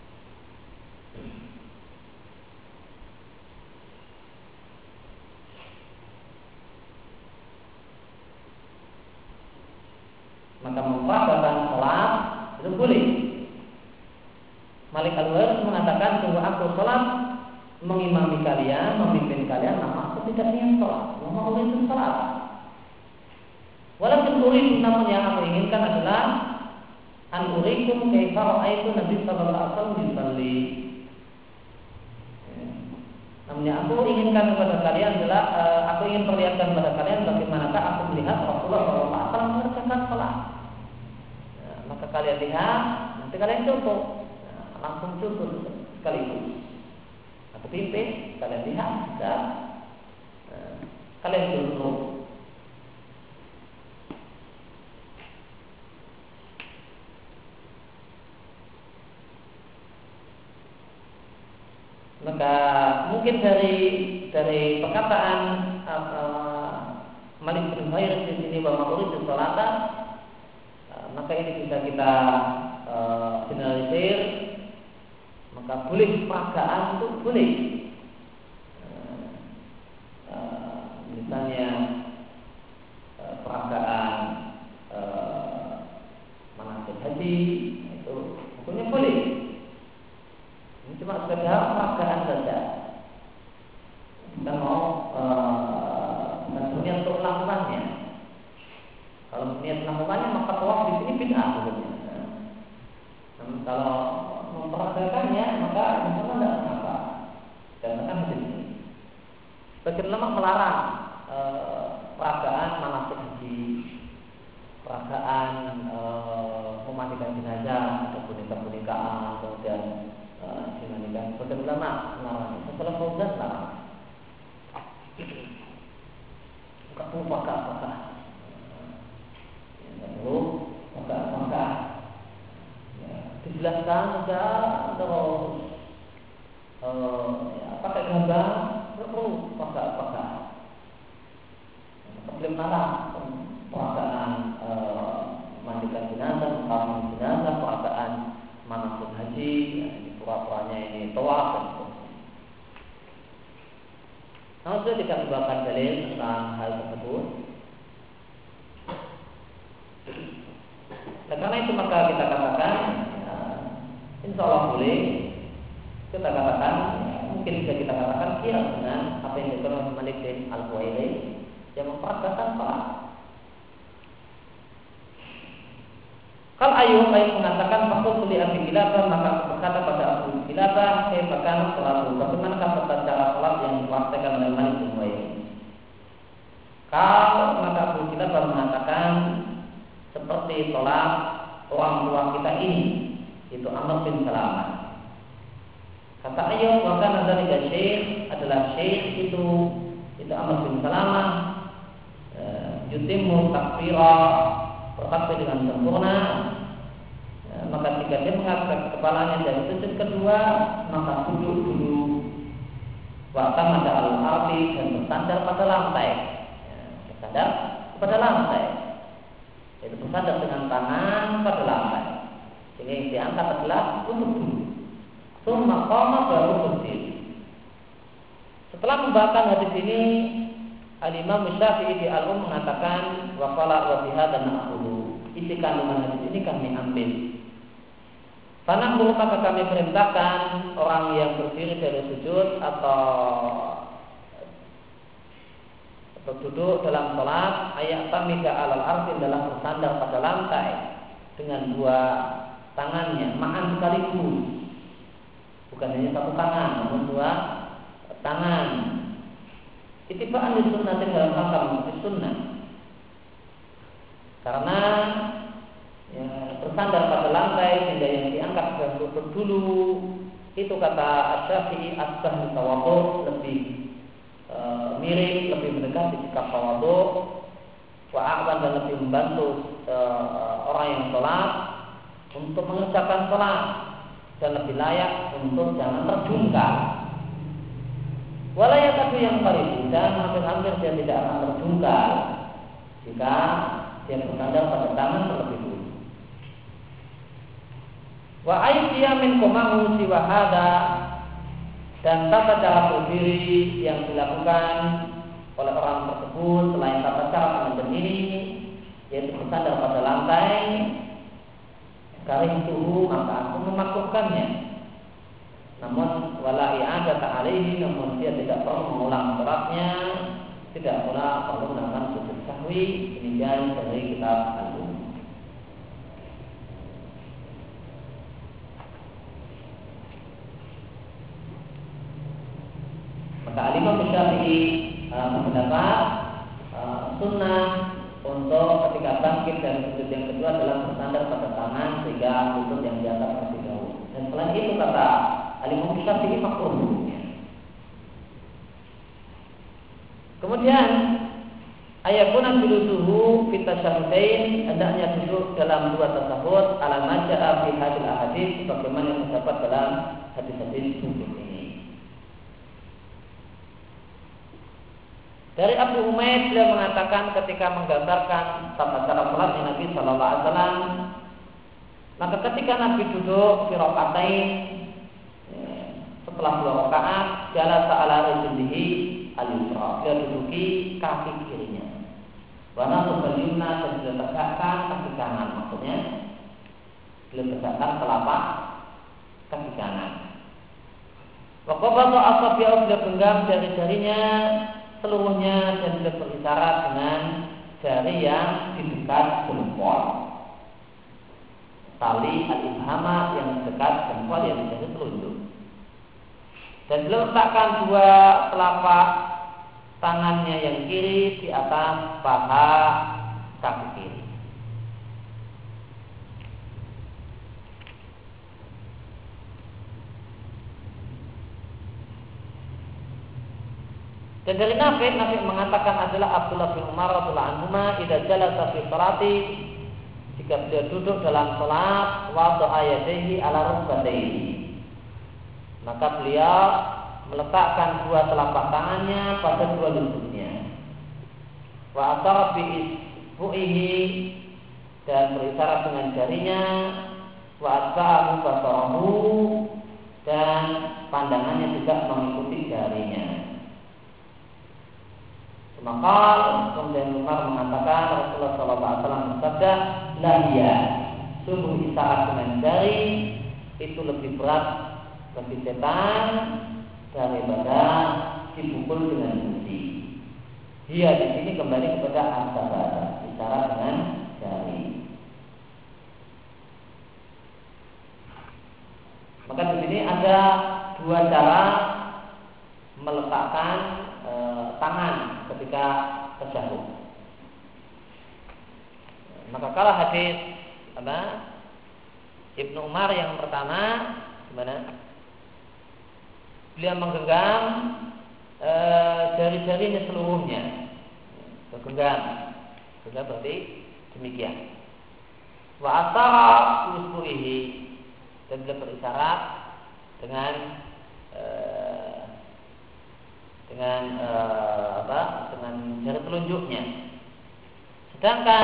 Maka memperagakan sholat itu boleh. Malik Al-Huwairits mengatakan bahwa aku sholat mengimami kalian, memimpin kalian, nama aku tidak niat sholat. Nama Allah itu sholat. Walaupun uridu, namun yang aku inginkan adalah an urikum kaifa ra'aitu Nabi sallallahu alaihi wasallam yusalli. Namun yang aku inginkan kepada kalian adalah uh, aku ingin perlihatkan kepada kalian bagaimanakah aku melihat Rasulullah sallallahu alaihi wasallam mengerjakan sholat. Nah, maka kalian lihat, nanti kalian contoh. Langsung cukup sekaligus. Atau pimpin, kalian lihat, dan uh, kalian contoh. Maka mungkin dari dari perkataan uh, Malik bin Huwairits di sini bahwa uridu sholata, uh, maka ini bisa kita uh, generalisir. Maka boleh peragaan itu boleh. Uh, uh, misalnya uh, peragaan uh, manasik haji itu hukumnya boleh. Ini cuma sekedar peragaan saja. Kita mau uh, berniat untuk melakukannya. Kalau berniat melakukannya maka tawaf di sini bid'ah hukumnya. Nah, kalau memperagakannya maka misalnya tidak Sebagian ulama melarang e, peragaan manasik haji, peragaan e, memandikan jenazah atau boneka-bonekaan, kemudian e, dimandikan. Sebagian ulama melarang. Setelah Fauzan melarang. Enggak perlu pakai-pakai. Enggak perlu pakai-pakai. Ya, dijelaskan saja terus e, ya, pakai gambar. Perlu pakai-pakai. Belum malah peragaan e, mandikan jenazah, mengkaming jenazah, peragaan manasik haji, ya, ini pura-puranya ini tawaf dan seterusnya. Namun saya tidak membawakan dalil tentang hal tersebut. Dan karena itu maka kita katakan, ya, insya Allah boleh. Kita katakan, ya, mungkin bisa kita katakan kira dengan apa yang dilakukan oleh Malik bin Al-Huwairi yang memperagakan salat. Kalau Ayub Ayub mengatakan fakul tuli Abi Kilabah, maka aku berkata pada Abu Kilabah, saya bahkan selalu bagaimanakah tata cara salat yang dipraktekkan oleh Malik bin Al-Huwairi. Kalau maka Abu Kilabah mengatakan seperti salat orang tua kita ini, itu Amr bin Salamah. Kata Ayub, maka nazar tiga syekh adalah syekh itu itu Amr bin Salamah, e, yutimu takbirah, bertakbir dengan sempurna. E, maka jika dia mengangkat kepalanya dari sujud kedua, maka duduk dulu. Waktu ada al-arti dan bersandar pada lantai, e, bersandar pada lantai. Itu bersandar dengan tangan pada lantai. Sehingga yang diangkat adalah untuk dulu. Summa qama baru berdiri. Setelah membawakan hadis ini, Al-Imam Syafi'i di Al-Um mengatakan wa qala wa bihadza na'khudhu. Isi kandungan hadis ini kami ambil. Karena maka kami perintahkan orang yang berdiri dari sujud atau atau duduk dalam salat ayat tamida alal ardi dalam bersandar pada lantai dengan dua tangannya ma'an sekaligus. Bukan hanya satu tangan, namun dua tangan. Itibaan di sunnah dalam rangka mengikuti sunnah. Karena ya, bersandar pada lantai sehingga yang diangkat dan lutut dulu itu kata Asy-Syafi'i asbah tawadhu, lebih e, mirip, lebih mendekati sikap tawadhu, wa a'wan dan lebih membantu e, orang yang sholat untuk mengerjakan sholat. Dan lebih layak untuk jangan terjungkal. Walayat tapi yang paling dan hampir-hampir dia tidak akan terjungkal jika dia bersandar pada tangan terlebih dulu. Wa aisyah min komahu siwa hada, dan tata cara berdiri yang dilakukan oleh orang tersebut selain tata cara semacam ini, yaitu bersandar pada lantai. Karih tuhu maka aku memakruhkannya. Namun wala i'adata alaihi, namun dia tidak perlu mengulang sholatnya, tidak pula perlu melakukan sujud sahwi. Demikian dari kitab Al-Um. Maka Al-Imam Syafi'i uh, mendapat uh, sunnah untuk ketika bangkit dari sujud yang kedua adalah bersandar pada tangan sehingga lutut yang di atas terlebih dahulu. Dan selain itu kata Al-Imam Syafi'i makruh. Kemudian ayakuna julusuhu fi tasyahhudain, hendaknya duduk dalam dua tasyahud ala maja'a fi hadil ahadits, sebagaimana yang terdapat dalam hadis-hadis berikut ini. Dari Abu Umaid beliau mengatakan ketika menggambarkan tata cara salatnya Nabi Sallallahu Alaihi Wasallam, maka ketika Nabi duduk fi rakaatain, setelah dua rakaat, jalasa ala rijlihi al-yusra, dia duduki kaki kirinya. Wa nasaba al-yumna, dan beliau tegakkan kaki kanan, maksudnya beliau tegakkan telapak kaki kanan. Wa qabada asabi'ahu, beliau genggam jari-jarinya seluruhnya dan beliau berisyarat dengan jari yang di dekat jempol, tali al-ibhama yang dekat jempol yang menjadi telunjuk. Dan beliau letakkan dua telapak tangannya yang kiri di atas paha kaki kiri. Dan dari Nafi, Nafi mengatakan adalah Abdullah bin Umar radhiyallahu anhuma idza jalasa fi sholati, jika beliau duduk dalam salat, wada'a yadayhi ala rukbatayhi, maka beliau meletakkan dua telapak tangannya pada dua lututnya. Wa asyara bi isbu'ihi, dan berisyarat dengan jarinya. Wa atba'ahu basarahu, dan pandangannya juga mengikuti jarinya. Maka kemudian Umar mengatakan, Rasulullah shallallahu alaihi wasallam bersabda, la ya, sungguh isyarat dengan jari itu lebih berat bagi setan daripada dipukul dengan besi. Dia di sini kembali kepada as-sabah, isyarat dengan jari. Maka di sini ada dua cara meletakkan e, tangan ketika tasyahud. Maka kalau hadis apa Ibnu Umar yang pertama, gimana? Beliau menggenggam e, jari-jarinya seluruhnya, menggenggam, genggam berarti demikian. Wa asara usbu'ihi, dan beliau berisyarat dengan e, dengan e, apa? Dengan jari telunjuknya. Sedangkan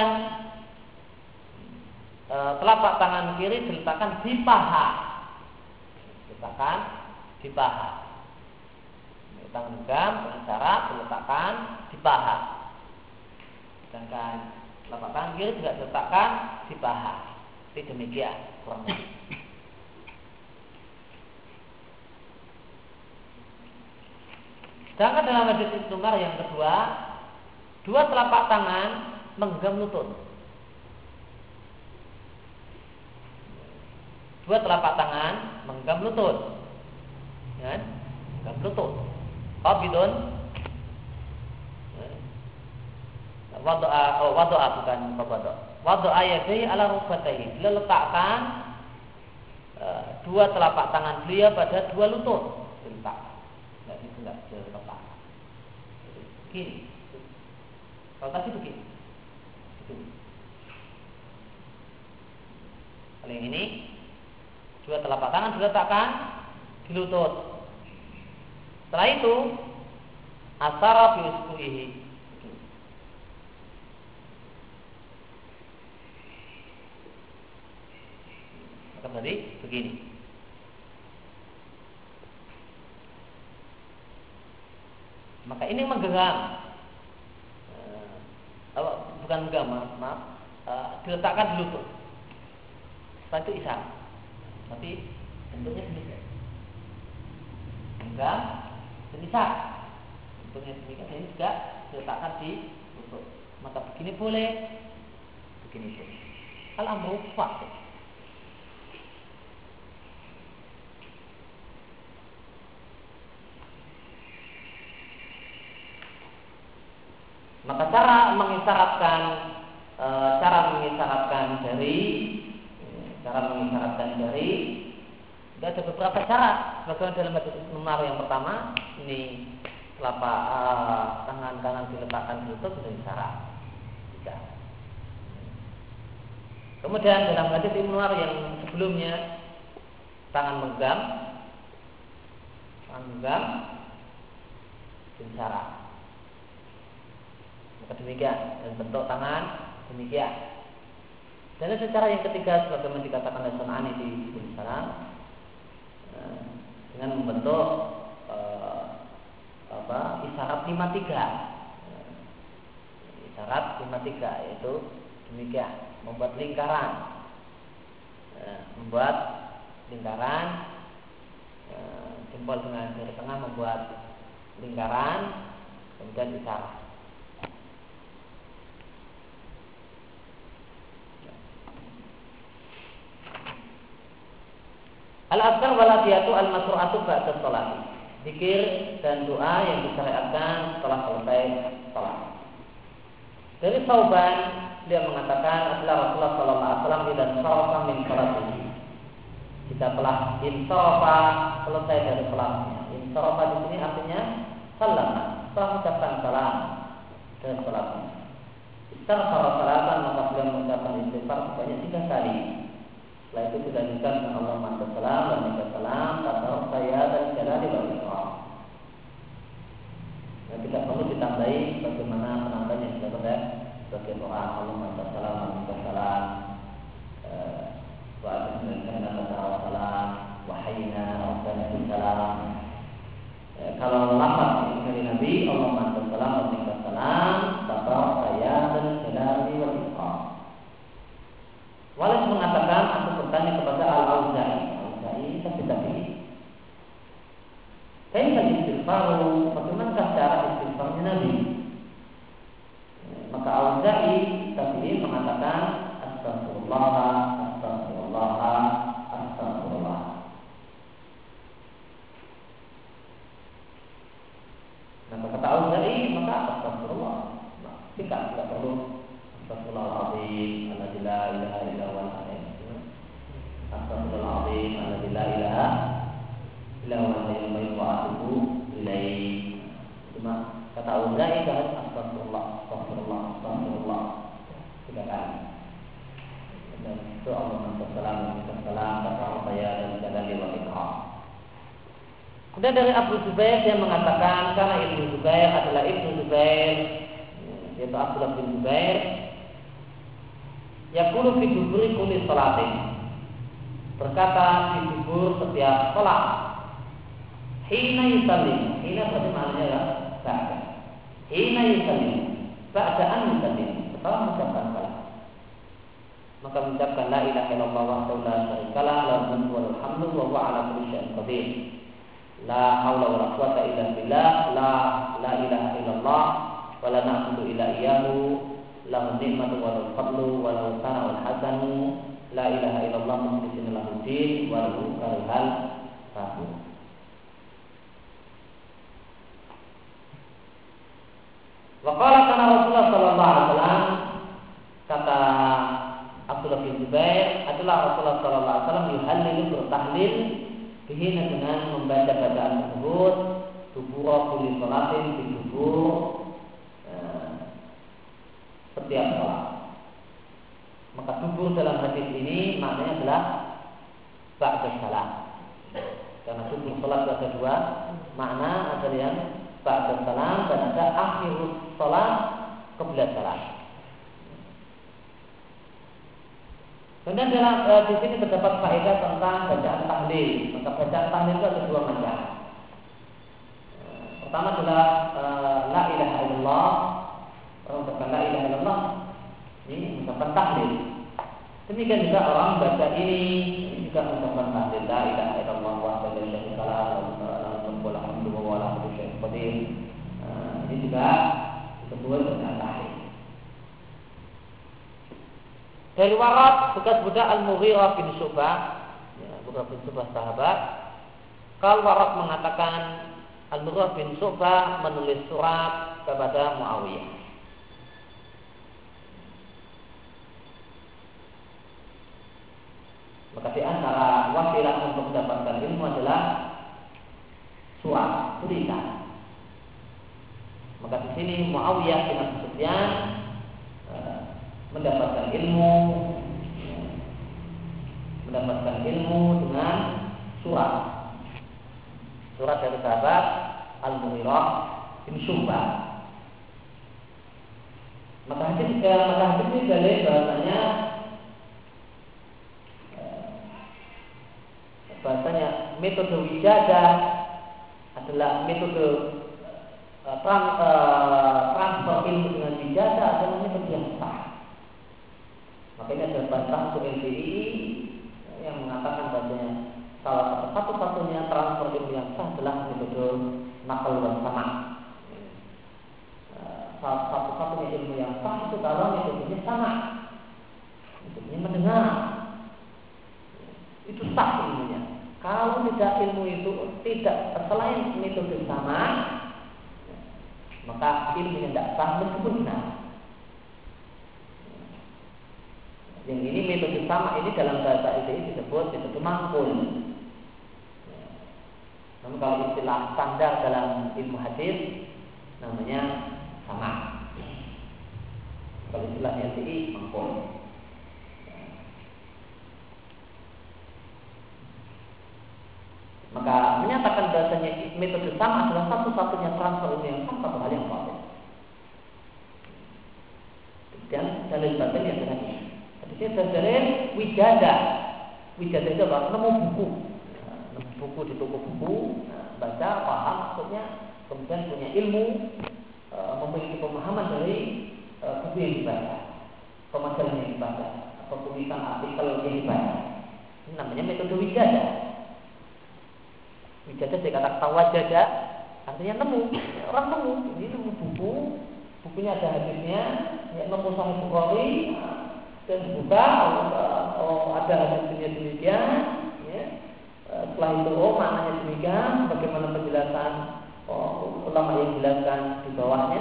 e, telapak tangan kiri diletakkan di paha, diletakkan di paha. Tangan genggam berisyarat diletakkan di paha. Sedangkan telapak tangan kiri juga diletakkan di paha. Jadi demikian kurang lebih. Sedangkan dalam hadis Ibnu Umar yang kedua, dua telapak tangan menggenggam lutut. Dua telapak tangan menggenggam lutut. Ya, menggenggam lutut. Qabidun. Wadu'a, oh wadu'a bukan wadu'a. Wadu'a yadayhi ala rukbatayhi. Beliau letakkan uh, dua telapak tangan beliau pada dua lutut. Diletakkan. Tidak digerak, diletakkan. Begini. Kalau tadi begini. Begini. Kalau yang ini, dua telapak tangan diletakkan di lutut. Setelah itu, asara bi usbu'ihi. Maka tadi begini. Maka ini menggenggam, uh, bukan menggenggam, maaf, maaf uh, diletakkan di lutut. Setelah itu isyarat. Tapi bentuknya demikian. Genggam dan isyarat. Bentuknya demikian. Ini juga diletakkan di lutut. Maka begini boleh, begini boleh. Al-amru fasih. Maka cara mengisyaratkan e, cara mengisyaratkan dari cara mengisyaratkan dari ada beberapa cara. Bagaimana dalam hadis Ibnu Umar yang pertama, ini telapak e, tangan kanan diletakkan di lutut sudah isyarat. Bisa. Kemudian dalam hadis Ibnu Umar yang sebelumnya, tangan menggenggam, tangan menggenggam isyarat. Maka demikian, dan bentuk tangan demikian. Dan secara yang ketiga, sebagaimana dikatakan oleh Sunani di Ibnu Salam, dengan membentuk eh, apa, isyarat lima tiga, isyarat lima tiga, yaitu demikian, membuat lingkaran, membuat lingkaran, jempol dengan jari tengah membuat lingkaran, kemudian isyarat. Al-asghar wal adiyatu al-masru'atu ba'da shalah. zikir dan doa yang disyariatkan setelah selesai salat. Dari Thauban dia mengatakan adalah Rasulullah sallallahu alaihi wasallam dan sarafa min salatihi. Jika telah insarafa selesai dari salatnya. Insarafa di sini artinya salam, setelah mengucapkan salam dari salatnya. Setelah salat salatan maka beliau mengucapkan istighfar sebanyak tiga kali. Setelah itu dilanjutkan dengan Allah Maha Salam dan Maha Salam kata saya dan jalali wal ikram. Nah, tidak perlu ditambahi bagaimana penambahannya sudah ada sebagai doa Allah Maha Salam dan Maha Salam. Wa alaikumsalam wa salam wa hayna rabbana salam. Kalau lafaz dari Nabi Allah Maha Salam dan Maha Salam kata saya dan jalali wal ikram. Walid mengatakan aku bertanya kepada Al-Auza'i. Al-Auza'i tapi tadi kaifa istighfaru, bagaimana cara istighfarnya Nabi? Maka Al-Auza'i tadi mengatakan astagfirullah, astagfirullah, astagfirullah. Nah, kata Al-Auza'i maka astagfirullah. Nah, tidak tidak perlu Astagfirullahaladzim alladzi la ilaha illa huwal hayyul Astagfirullahaladzim alladzi la ilaha illa huwal hayyul qayyum wa atubu ilaihi. Cuma kata Auza'i kan astagfirullah, astagfirullah, astagfirullah tiga kali. Dan itu Allah Subhanahu wa taala kata saya dan jalali wal ikram. Kemudian dari Abu Zubair yang mengatakan karena Ibnu Zubair adalah Ibnu Zubair yaitu Abdullah bin Zubair yaqulu fi duburi kulli salatin, berkata di dubur setiap salat, hina yusallim, hina berarti maknanya ya ba'da, hina yusallim, ba'da an yusallim, setelah mengucapkan salat, maka mengucapkan la ilaha illallah wahdahu la syarika lah, lahul mulku wa lahul hamdu wa huwa ala kulli syai'in qadir, la haula wa la quwwata illa billah, la la ilaha illallah wa la na'budu illa iyyahu lahu ni'matu wa lahu fadlu wa lahu sana wal hasanu la ilaha illallah mukhlisina lahu din wa lahu karihal kafir. Wa qala kana Rasulullah sallallahu alaihi wasallam, kata Abdullah bin Zubair adalah Rasulullah sallallahu alaihi wasallam yuhallilu bertahlil bihina dengan membaca bacaan tersebut dubura kulli salatin di dubur setiap salat. Maka dubur dalam hadis ini maknanya adalah ba'da salat. Karena dubur salat ada dua makna, ada yang ba'da salam dan ada akhirus salat, qibla salat. Kemudian dalam eh, di sini terdapat faedah tentang bacaan tahlil. Maka bacaan tahlil itu ada dua macam. Pertama adalah eh, la ilaha illallah. Orang mengucapkan la ilaha illallah ini mengucapkan tahlil. Demikian juga orang baca ini, ini juga mengucapkan tahlil la ilaha illallah wahdahu la syarika lahu lahul mulku wa lahul hamdu wa huwa ala kulli syai'in qadir. Ini juga disebut dengan tahlil. Dari Warad bekas budak Al-Mughirah bin Syu'bah, ya, Mughirah bin Syu'bah sahabat. Kalau Warad mengatakan Al-Mughirah bin Syu'bah menulis surat kepada Muawiyah. Maka di antara wasilah untuk mendapatkan ilmu adalah surat, tulisan. Maka di sini Muawiyah bin Abi Sufyan mendapatkan ilmu, mendapatkan ilmu dengan surat, surat dari sahabat Al-Mughirah bin Syu'bah. Maka hadis, eh, maka hadis ini dalil bahasanya bahasanya metode wijadah adalah metode uh, trans, uh, transfer ilmu dengan wijadah adalah metode yang sah. Makanya ada bantah untuk L B I yang mengatakan bahasanya salah satu-satunya transfer ilmu yang sah adalah metode nakal dan sama. Uh, salah satu-satunya ilmu yang sah itu kalau metodenya sama, metodenya mendengar. Itu sah ilmunya. Kalau tidak ilmu itu tidak selain metode sama, maka ilmu yang tidak sah meskipun benar. Yang ini metode sama ini dalam bahasa ini disebut metode mangkul. Namun kalau istilah standar dalam ilmu hadis namanya sama. Kalau istilah L T I mangkul. Maka menyatakan bahasanya metode sama adalah satu-satunya transfer ilmu yang sama, satu hal yang batil. Dan dalil batil yang terakhir. Tadi saya dalil wijadah. Wijadah itu apa? Nemu buku, nemu buku di toko buku, baca, paham maksudnya, kemudian punya ilmu, memiliki pemahaman dari buku yang dibaca, pemajalah yang dibaca, atau tulisan artikel yang dibaca. Ini namanya metode wijadah. Wijadah saya kata wajada, artinya nemu, orang nemu, ini nemu buku, bukunya ada hadisnya, ya, nemu Sahih Bukhari, dan buka, oh ada hadisnya demikian, ya. Setelah itu oh maknanya demikian, bagaimana penjelasan oh, ulama yang jelaskan di bawahnya.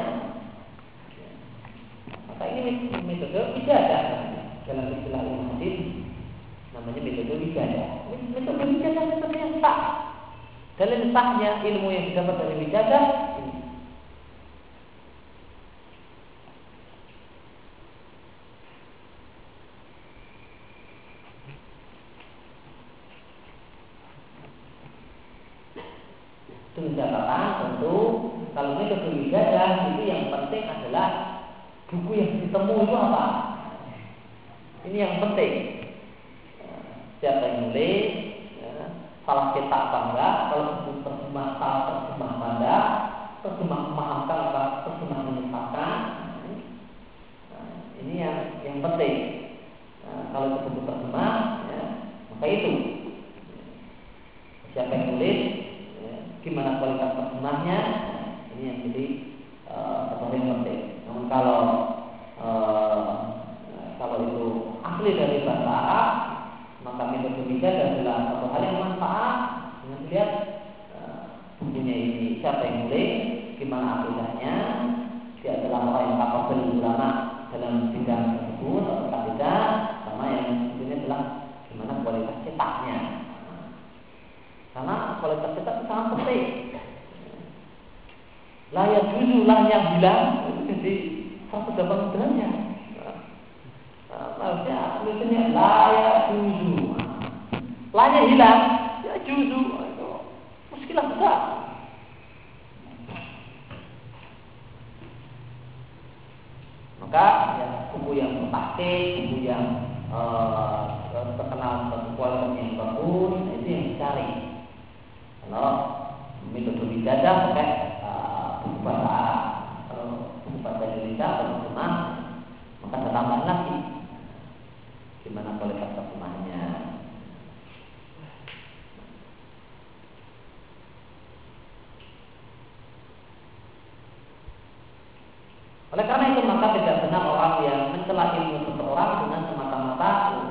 Maka ini metode wijadah dalam istilah ilmu hadis, namanya metode wijadah. Metode wijadah metode yang sah. Dalil sahnya ilmu yang didapat dari wijadah ini. Dengan catatan tentu kalau metode wijadah itu yang penting adalah buku yang ditemu itu apa? Ini yang penting. Siapa yang nulis? Salah cetak apa enggak, kalau buku terjemah salah terjemah apa enggak, terjemah memahamkan apa terjemah menyesatkan. Nah, ini yang yang penting. Nah, kalau itu buku terjemah, ya, maka itu siapa yang tulis, ya, gimana kualitas terjemahnya, nah, ini yang jadi uh, yang penting. Namun kalau uh, kalau itu asli dari bahasa Arab, maka metode wijadah adalah satu hal yang manfaat. Dengan lihat uh, bukunya ini siapa yang nulis, gimana akidahnya, dia adalah orang yang kapabel ulama dalam bidang tersebut atau tidak, sama yang ini adalah gimana kualitas cetaknya. Karena kualitas cetak itu sangat penting. Layak juzu lah yang bilang itu jadi satu delapan derajat. Maksudnya tulisannya layak juzu, layak hilang, ya juzu, itu muskilah besar. Maka ya, buku yang mutakhir, buku yang uh, terkenal satu kualitas yang bagus, itu yang dicari. Kalau metode wijadah pakai uh, buku bahasa Arab, kalau buku bahasa Indonesia atau terjemah, maka ada tambahan lagi. Gimana kualitas terjemahnya? Oleh karena itu maka tidak benar orang yang mencela ilmu seseorang dengan semata-mata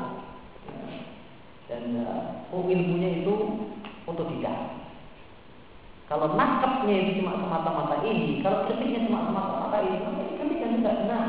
dan uh, ilmunya itu otodidak. Kalau nakapnya itu cuma semata-mata ini, kalau kritiknya cuma semata-mata ini, maka ini kritik yang tidak benar.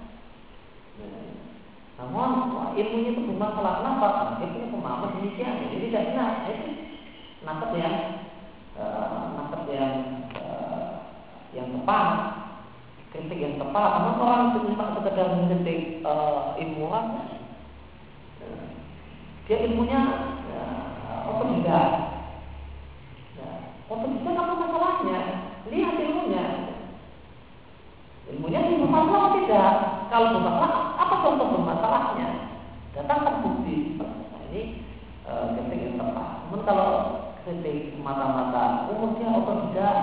Namun ilmunya itu bermasalah kenapa? Dia punya pemahaman demikian, jadi tidak benar. Itu nakap yang uh, nakap yang uh, yang tepat, kritik yang tepat. Namun orang cuma sekedar mengkritik uh, ilmuwan, uh, dia ilmunya uh, otodidak. Nah, otodidak apa masalahnya? Lihat ilmunya. Ilmunya ini bermasalah atau tidak? Kalau bermasalah, apa contoh bermasalahnya? Datangkan bukti. Nah, ini e, kritik yang tepat. Namun kalau kritik mata-mata, umumnya otodidak,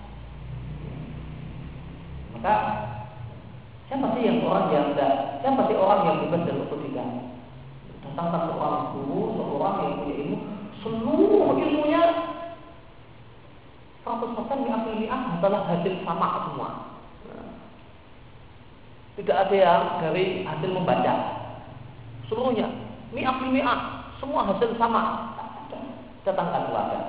maka siapa sih yang orang yang tidak? Siapa sih orang yang bebas dari otodidak? Datangkan seorang guru, seorang yang punya ilmu, seluruh ilmunya seratus persen mi'ah adalah hasil sama semua. Tidak ada yang dari hasil membaca. Seluruhnya mi'ah bil mi'ah, semua hasil sama. datangkan keluarga.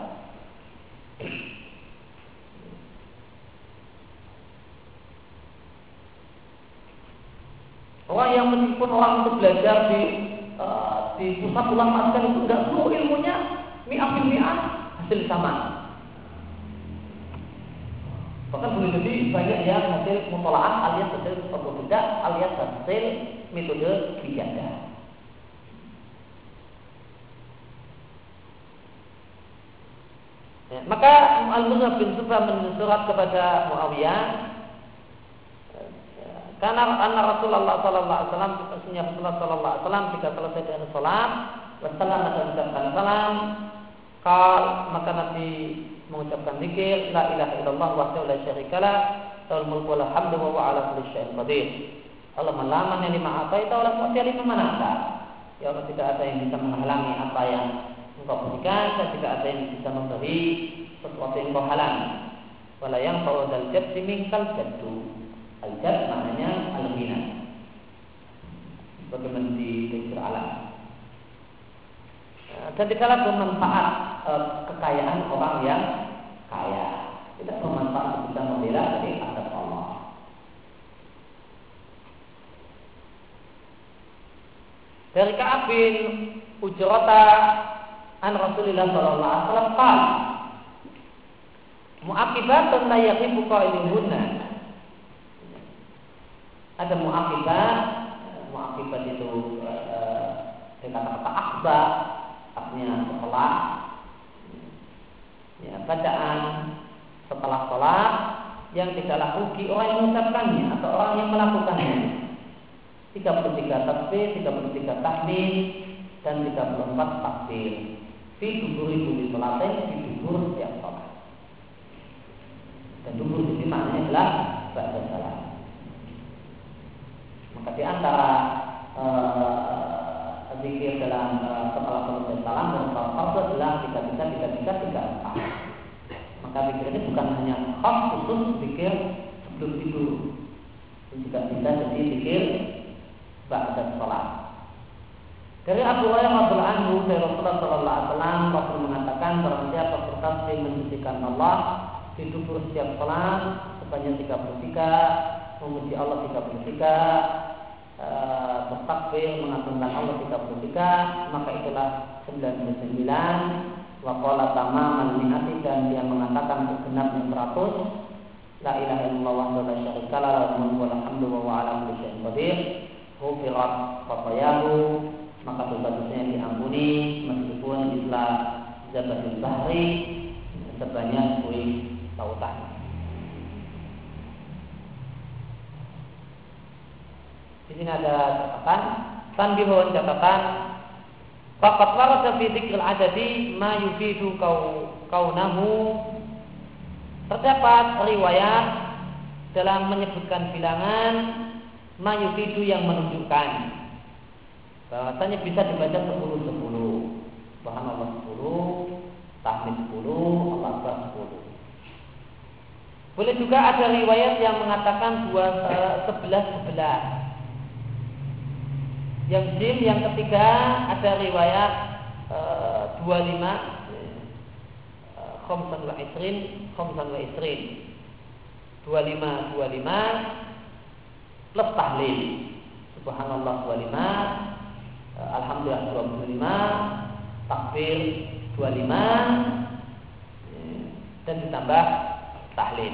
Orang yang meskipun orang itu belajar di uh, di pusat ulama itu enggak seluruh ilmunya mi'ah bil mi'ah hasil sama. Bahkan boleh jadi banyak yang hasil mutola'ah alias hasil otodidak alias hasil metode ijazah. Ya, maka Al-Mughirah bin Syu'bah menulis surat kepada Muawiyah karena anna Rasulullah sallallahu alaihi wasallam sesungguhnya Rasulullah sallallahu alaihi wasallam jika selesai dari salat wassalam dan mengucapkan salam qal maka Nabi mengucapkan zikir la ilaha illallah wahdahu la syarikalah lahul mulku wa lahul hamdu wa huwa ala kulli syai'in qadir. Allah melaman yang lima apa itu Allah mu'ti lima manata. Ya Allah tidak ada yang bisa menghalangi apa yang engkau berikan dan tidak ada yang bisa memberi sesuatu yang engkau halangi. Wala yang fa'udal jad simingkal jaddu. Al-jad maknanya al-ghina. Bagaimana di tafsir alam. Dan tidaklah bermanfaat e, kekayaan orang yang kaya. Tidak bermanfaat bisa membela dari adab Allah. Dari Ka'ab bin Ujrata an Rasulillah sallallahu alaihi wasallam qala mu'aqibatun la yaqibu qailuhunna. Ada mu'aqibat, mu'aqibat itu eh, dengan kata akhba, artinya setelah ya, bacaan setelah sholat yang tidaklah rugi orang yang mengucapkannya atau orang yang melakukannya. tiga puluh tiga tasbih, tiga puluh tiga tahmid dan tiga puluh empat takbir. Fi duburi budi sholatin, fi dubur setiap sholat. Dan dubur di sini maknanya adalah ba'da salam. Maka di antara uh, zikir dalam uh, setelah selesai salam dan salam fardu adalah tiga tiga tiga tiga tiga empat. Maka zikir ini bukan hanya khas khusus zikir sebelum tidur, juga bisa jadi zikir ba'da salat. Dari Abu Hurairah radhiyallahu anhu dari Rasulullah sallallahu alaihi wasallam Rasul mengatakan barang siapa bertasbih mensucikan Allah di dubur setiap salat sebanyak tiga puluh tiga, memuji Allah tiga puluh tiga, e, bertakbir mengagungkan Allah tiga puluh tiga, maka itulah sembilan puluh sembilan. Wa qala tamaman mi'ati dan dia mengatakan segenapnya seratus. La ilaha illallah wahdahu la syarikalah lahul mulku wa lahul hamdu wa huwa ala kulli syai'in qadir. Ghufirat khatayahu, maka dosa-dosanya diampuni meskipun isla zabatul bahri sebanyak buih lautan. Di sini ada catatan, tanbihun catatan. Faqad warada fi dzikril adadi ma yufidu kau kaunahu. Terdapat riwayat dalam menyebutkan bilangan ma yufidu yang menunjukkan bahwasanya bisa dibaca sepuluh sepuluh. Subhanallah sepuluh, tahmid sepuluh, Allahu Akbar sepuluh. Boleh juga ada riwayat yang mengatakan dua sebelas sebelas. Yang jim yang ketiga ada riwayat dua puluh lima khamsan wa isrin khamsan wa isrin dua puluh lima dua puluh lima plus tahlil. Subhanallah dua puluh lima, alhamdulillah dua puluh lima, takbir dua puluh lima dan ditambah tahlil.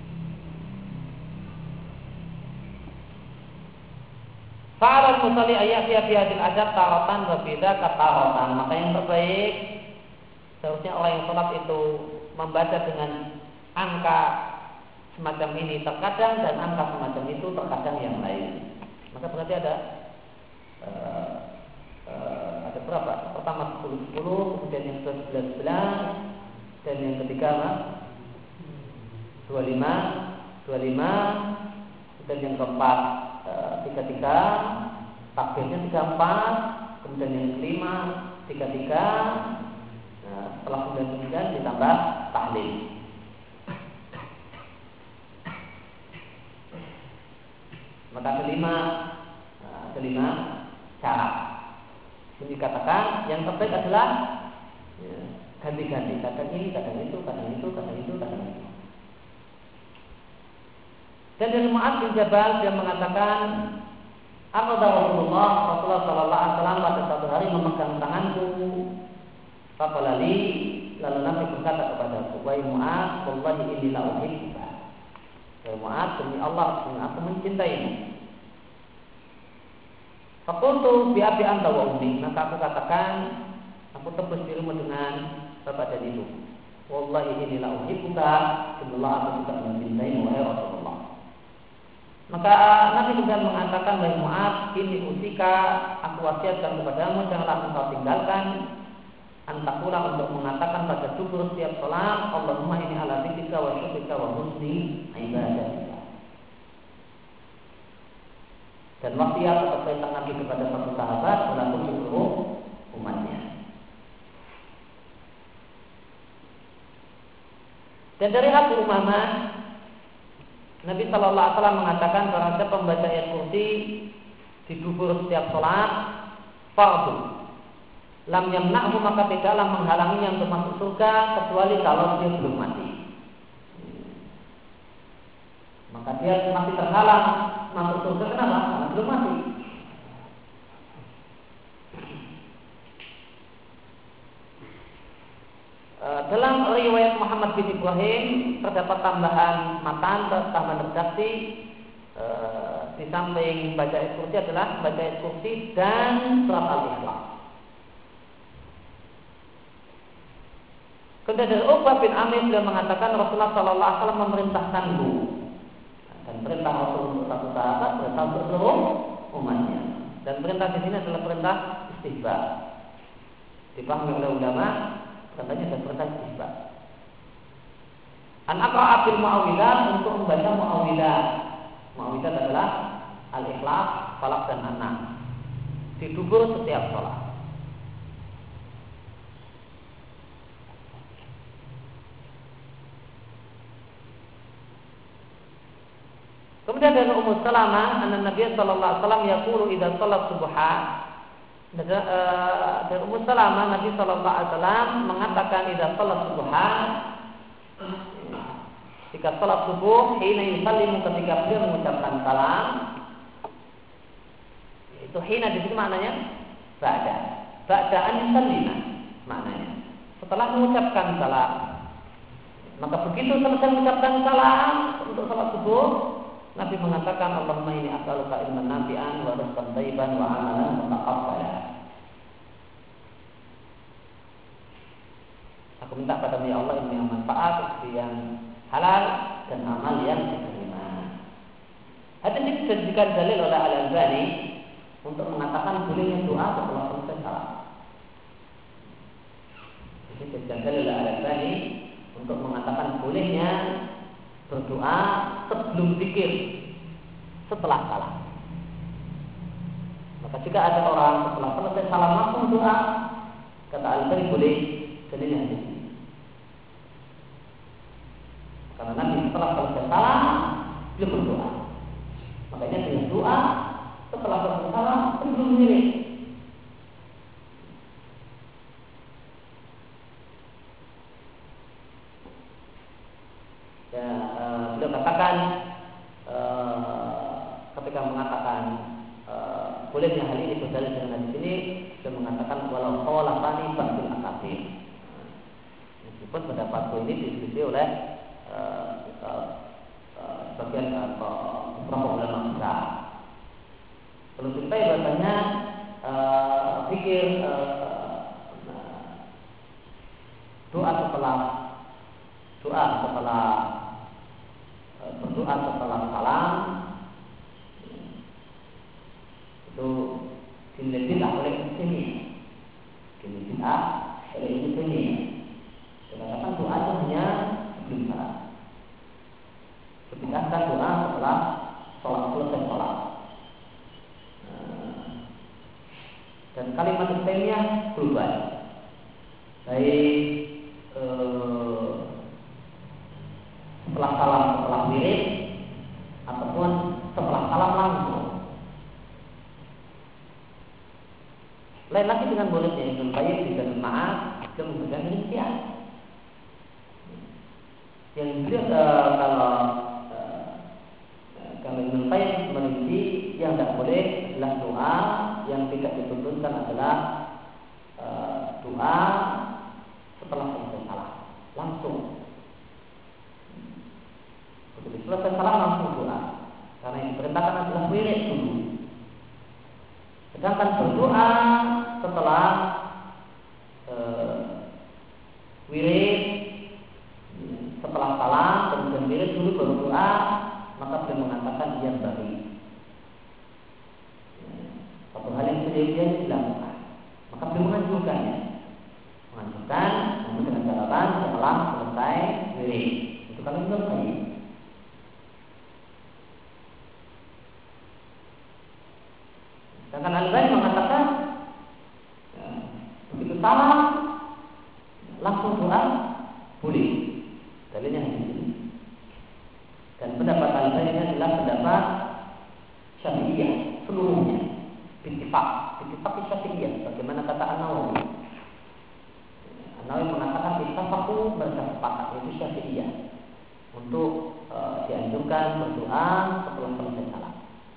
Fa'alal musalli ayat fi hadil adab taratan wa bida kataratan. Maka yang terbaik seharusnya orang yang sholat itu membaca dengan angka semacam ini terkadang dan angka semacam itu terkadang yang lain. Maka berarti ada uh, uh, ada berapa? Pertama sepuluh sepuluh, kemudian yang kedua sebelas sebelas, dan yang ketiga dua puluh lima dua puluh lima, dan yang keempat tiga tiga, takbirnya tiga empat, kemudian yang kelima tiga tiga, nah, setelah sembilan sembilan ditambah tahlil. Maka kelima, nah, kelima cara. Ini dikatakan yang terbaik adalah ya, ganti-ganti, kadang ini, kadang itu, kadang itu, kadang itu, kadang itu. Dan dari Mu'adz bin Jabal dia mengatakan, Aqada Rasulullah Rasulullah Sallallahu Alaihi Wasallam pada suatu hari memegang tanganku. Faqala li, lalu Nabi berkata kepadaku, wahai Mu'adz, wallahi inni la uhibbuka. Wahai Mu'adz, demi Allah, demi aku mencintaimu. Faqultu bi abi anta wa ummi, maka aku katakan, aku tebus dirimu dengan bapak dan ibu. Wallahi inni la uhibbuka, demi Allah aku juga mencintaimu wahai Rasulullah. Maka Nabi kemudian mengatakan, wahai Mu'adz, ini usika, aku wasiatkan kepadamu, janganlah engkau tinggalkan antakula untuk mengatakan pada dubur setiap salat, Allahumma inni ala dzikrika wa syukrika wa husni ibadatika. Dan wasiat atau perintah Nabi kepada satu sahabat berlaku di seluruh umatnya. Dan dari Abu Umamah, Nabi Shallallahu Alaihi Wasallam mengatakan barang siapa membaca ayat kursi di dubur setiap sholat, fardu, lam yamna'hu, maka tidaklah menghalanginya untuk masuk surga kecuali kalau dia belum mati. Maka dia masih terhalang masuk surga, kenapa? Karena belum mati. Dalam riwayat Muhammad bin Ibrahim terdapat tambahan matan, tambahan redaksi. E, di samping baca ayat kursi adalah baca ayat kursi dan surat Al-Ikhlas. Kemudian dari Uqbah bin Amir beliau mengatakan Rasulullah Sallallahu Alaihi Wasallam memerintahkanku, dan perintah Rasul untuk satu sahabat, perintah untuk seluruh umatnya. Dan perintah di sini adalah perintah istihbab. Dipahami oleh ulama. Katanya ada perintah istihbab. An aqra'a bil mu'awwidzat, untuk membaca mu'awwidzat. Mu'awwidzat adalah Al-Ikhlas, Falaq dan An-Nas di dubur setiap sholat. Kemudian dari Ummu Salamah, anna Nabi sallallahu alaihi wasallam yaqulu idza shalat subha. Dari Ummu Salamah, Nabi Shallallahu Alaihi Wasallam mengatakan idza shalat subha, jika salat subuh, hina yusallimu, ketika beliau mengucapkan salam, itu hina di sini maknanya ba'da, ba'da an yusallima maknanya setelah mengucapkan salam. Maka begitu selesai mengucapkan salam untuk salat subuh, Nabi mengatakan, Allahumma inni as'aluka ilman nafi'an wa rizqan thayyiban wa amalan mutaqabbalan. Aku minta padamu ya Allah ilmu yang manfaat, rezeki yang halal, dan amal yang diterima. Hadis ini dijadikan dalil oleh Al-Albani untuk mengatakan bolehnya doa setelah selesai salam. Ini dijadikan dalil oleh Al-Albani untuk mengatakan bolehnya berdoa sebelum zikir, setelah salam. Maka jika ada orang setelah selesai salam langsung doa, kata Al-Albani boleh, dalilnya hadis ini. Karena Nabi setelah selesai salam beliau berdoa. Makanya dengan doa setelah selesai salam sebelum zikir. Ya, uh, beliau katakan uh, ketika mengatakan uh, bolehnya hal ini berdalil dengan hadis ini, beliau mengatakan walau qawlatani ba'dul akabir. Meskipun pendapatku ini diselisih oleh uh, uh, uh, sebagian uh, beberapa ulama besar. Perlu diketahui bahasanya uh, pikir uh, doa setelah doa setelah berdoa setelah salam itu dinilai bid'ah oleh Muslimin, dinilai bid'ah oleh Muslimin. Dikatakan doa itu hanya sebelum salam. Bid'ahkan doa setelah sholat, selesai sholat. Dan kalimat istimewanya global, baik eh, setelah salam, setelah wirid, ataupun setelah salam langsung. Lain lagi dengan muridnya Ibnu Qayyim di Zadul Ma'ad, dia memberikan rincian. Yang beliau uh, kalau uh, kalau Ibnu Qayyim merinci yang tidak boleh adalah doa yang tidak dituntunkan adalah uh, doa setelah selesai salat langsung. Begitu selesai salat langsung doa. Karena yang diperintahkan adalah wirid dulu. Sedangkan berdoa setelah uh, wirid, setelah salam kemudian wirid dulu baru doa, maka beliau mengatakan ia bagi satu hal yang sedia dilakukan. Maka beliau menganjurkannya, menganjurkan namun dengan catatan setelah selesai wirid. Itu kalau selesai. Sedangkan Al-Albani mengatakan ya, begitu salam langsung doa boleh. Dalilnya di sini. Dan pendapat Al-Albani adalah pendapat Syafi'iyah seluruhnya. Bittifaq, bittifaq Syafi'iyah. Bagaimana kata An-Nawawi? An-Nawawi mengatakan ittafaqu, mereka sepakat, yaitu Syafi'iyah, untuk e, dianjurkan berdoa setelah selesai salat.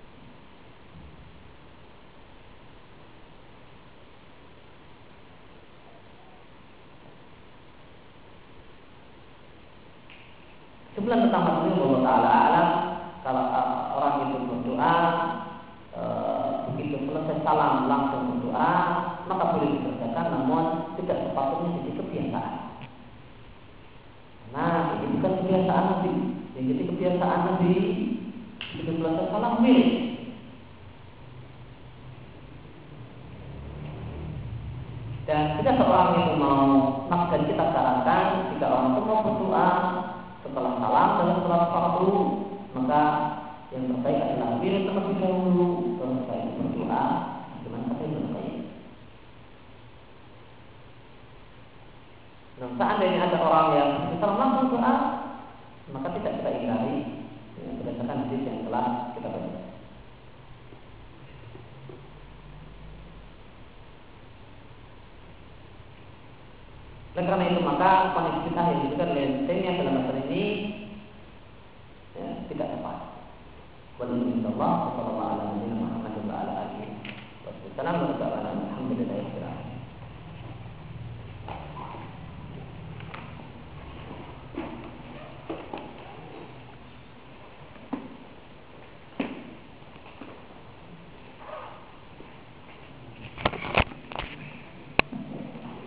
Sebelum tentang maksudnya Allah Ta'ala alam, kalau uh, orang itu berdoa uh, begitu selesai salam langsung berdoa, maka boleh dikerjakan, namun tidak sepatutnya jadi kebiasaan. Nah, ini bukan kebiasaan Nabi. Yang jadi kebiasaan Nabi begitu selesai salam mirip. Dan jika seorang itu mau, maka kita sarankan jika orang itu mau berdoa setelah salam dan setelah fardu, maka yang terbaik adalah wirid terlebih dahulu, baru setelah itu berdoa dengan kata yang terbaik. Nah, seandainya ada orang yang setelah langsung doa, maka tidak kita ingkari ya, berdasarkan hadis yang telah kita baca. Oleh karena itu maka koneksitas yang diberikan oleh Taimiyah dalam masalah ini ya, tidak tepat. Walhamdulillah, sallallahu alaihi wa sallam, Muhammad wa ala alihi wasallam, wa alhamdulillah.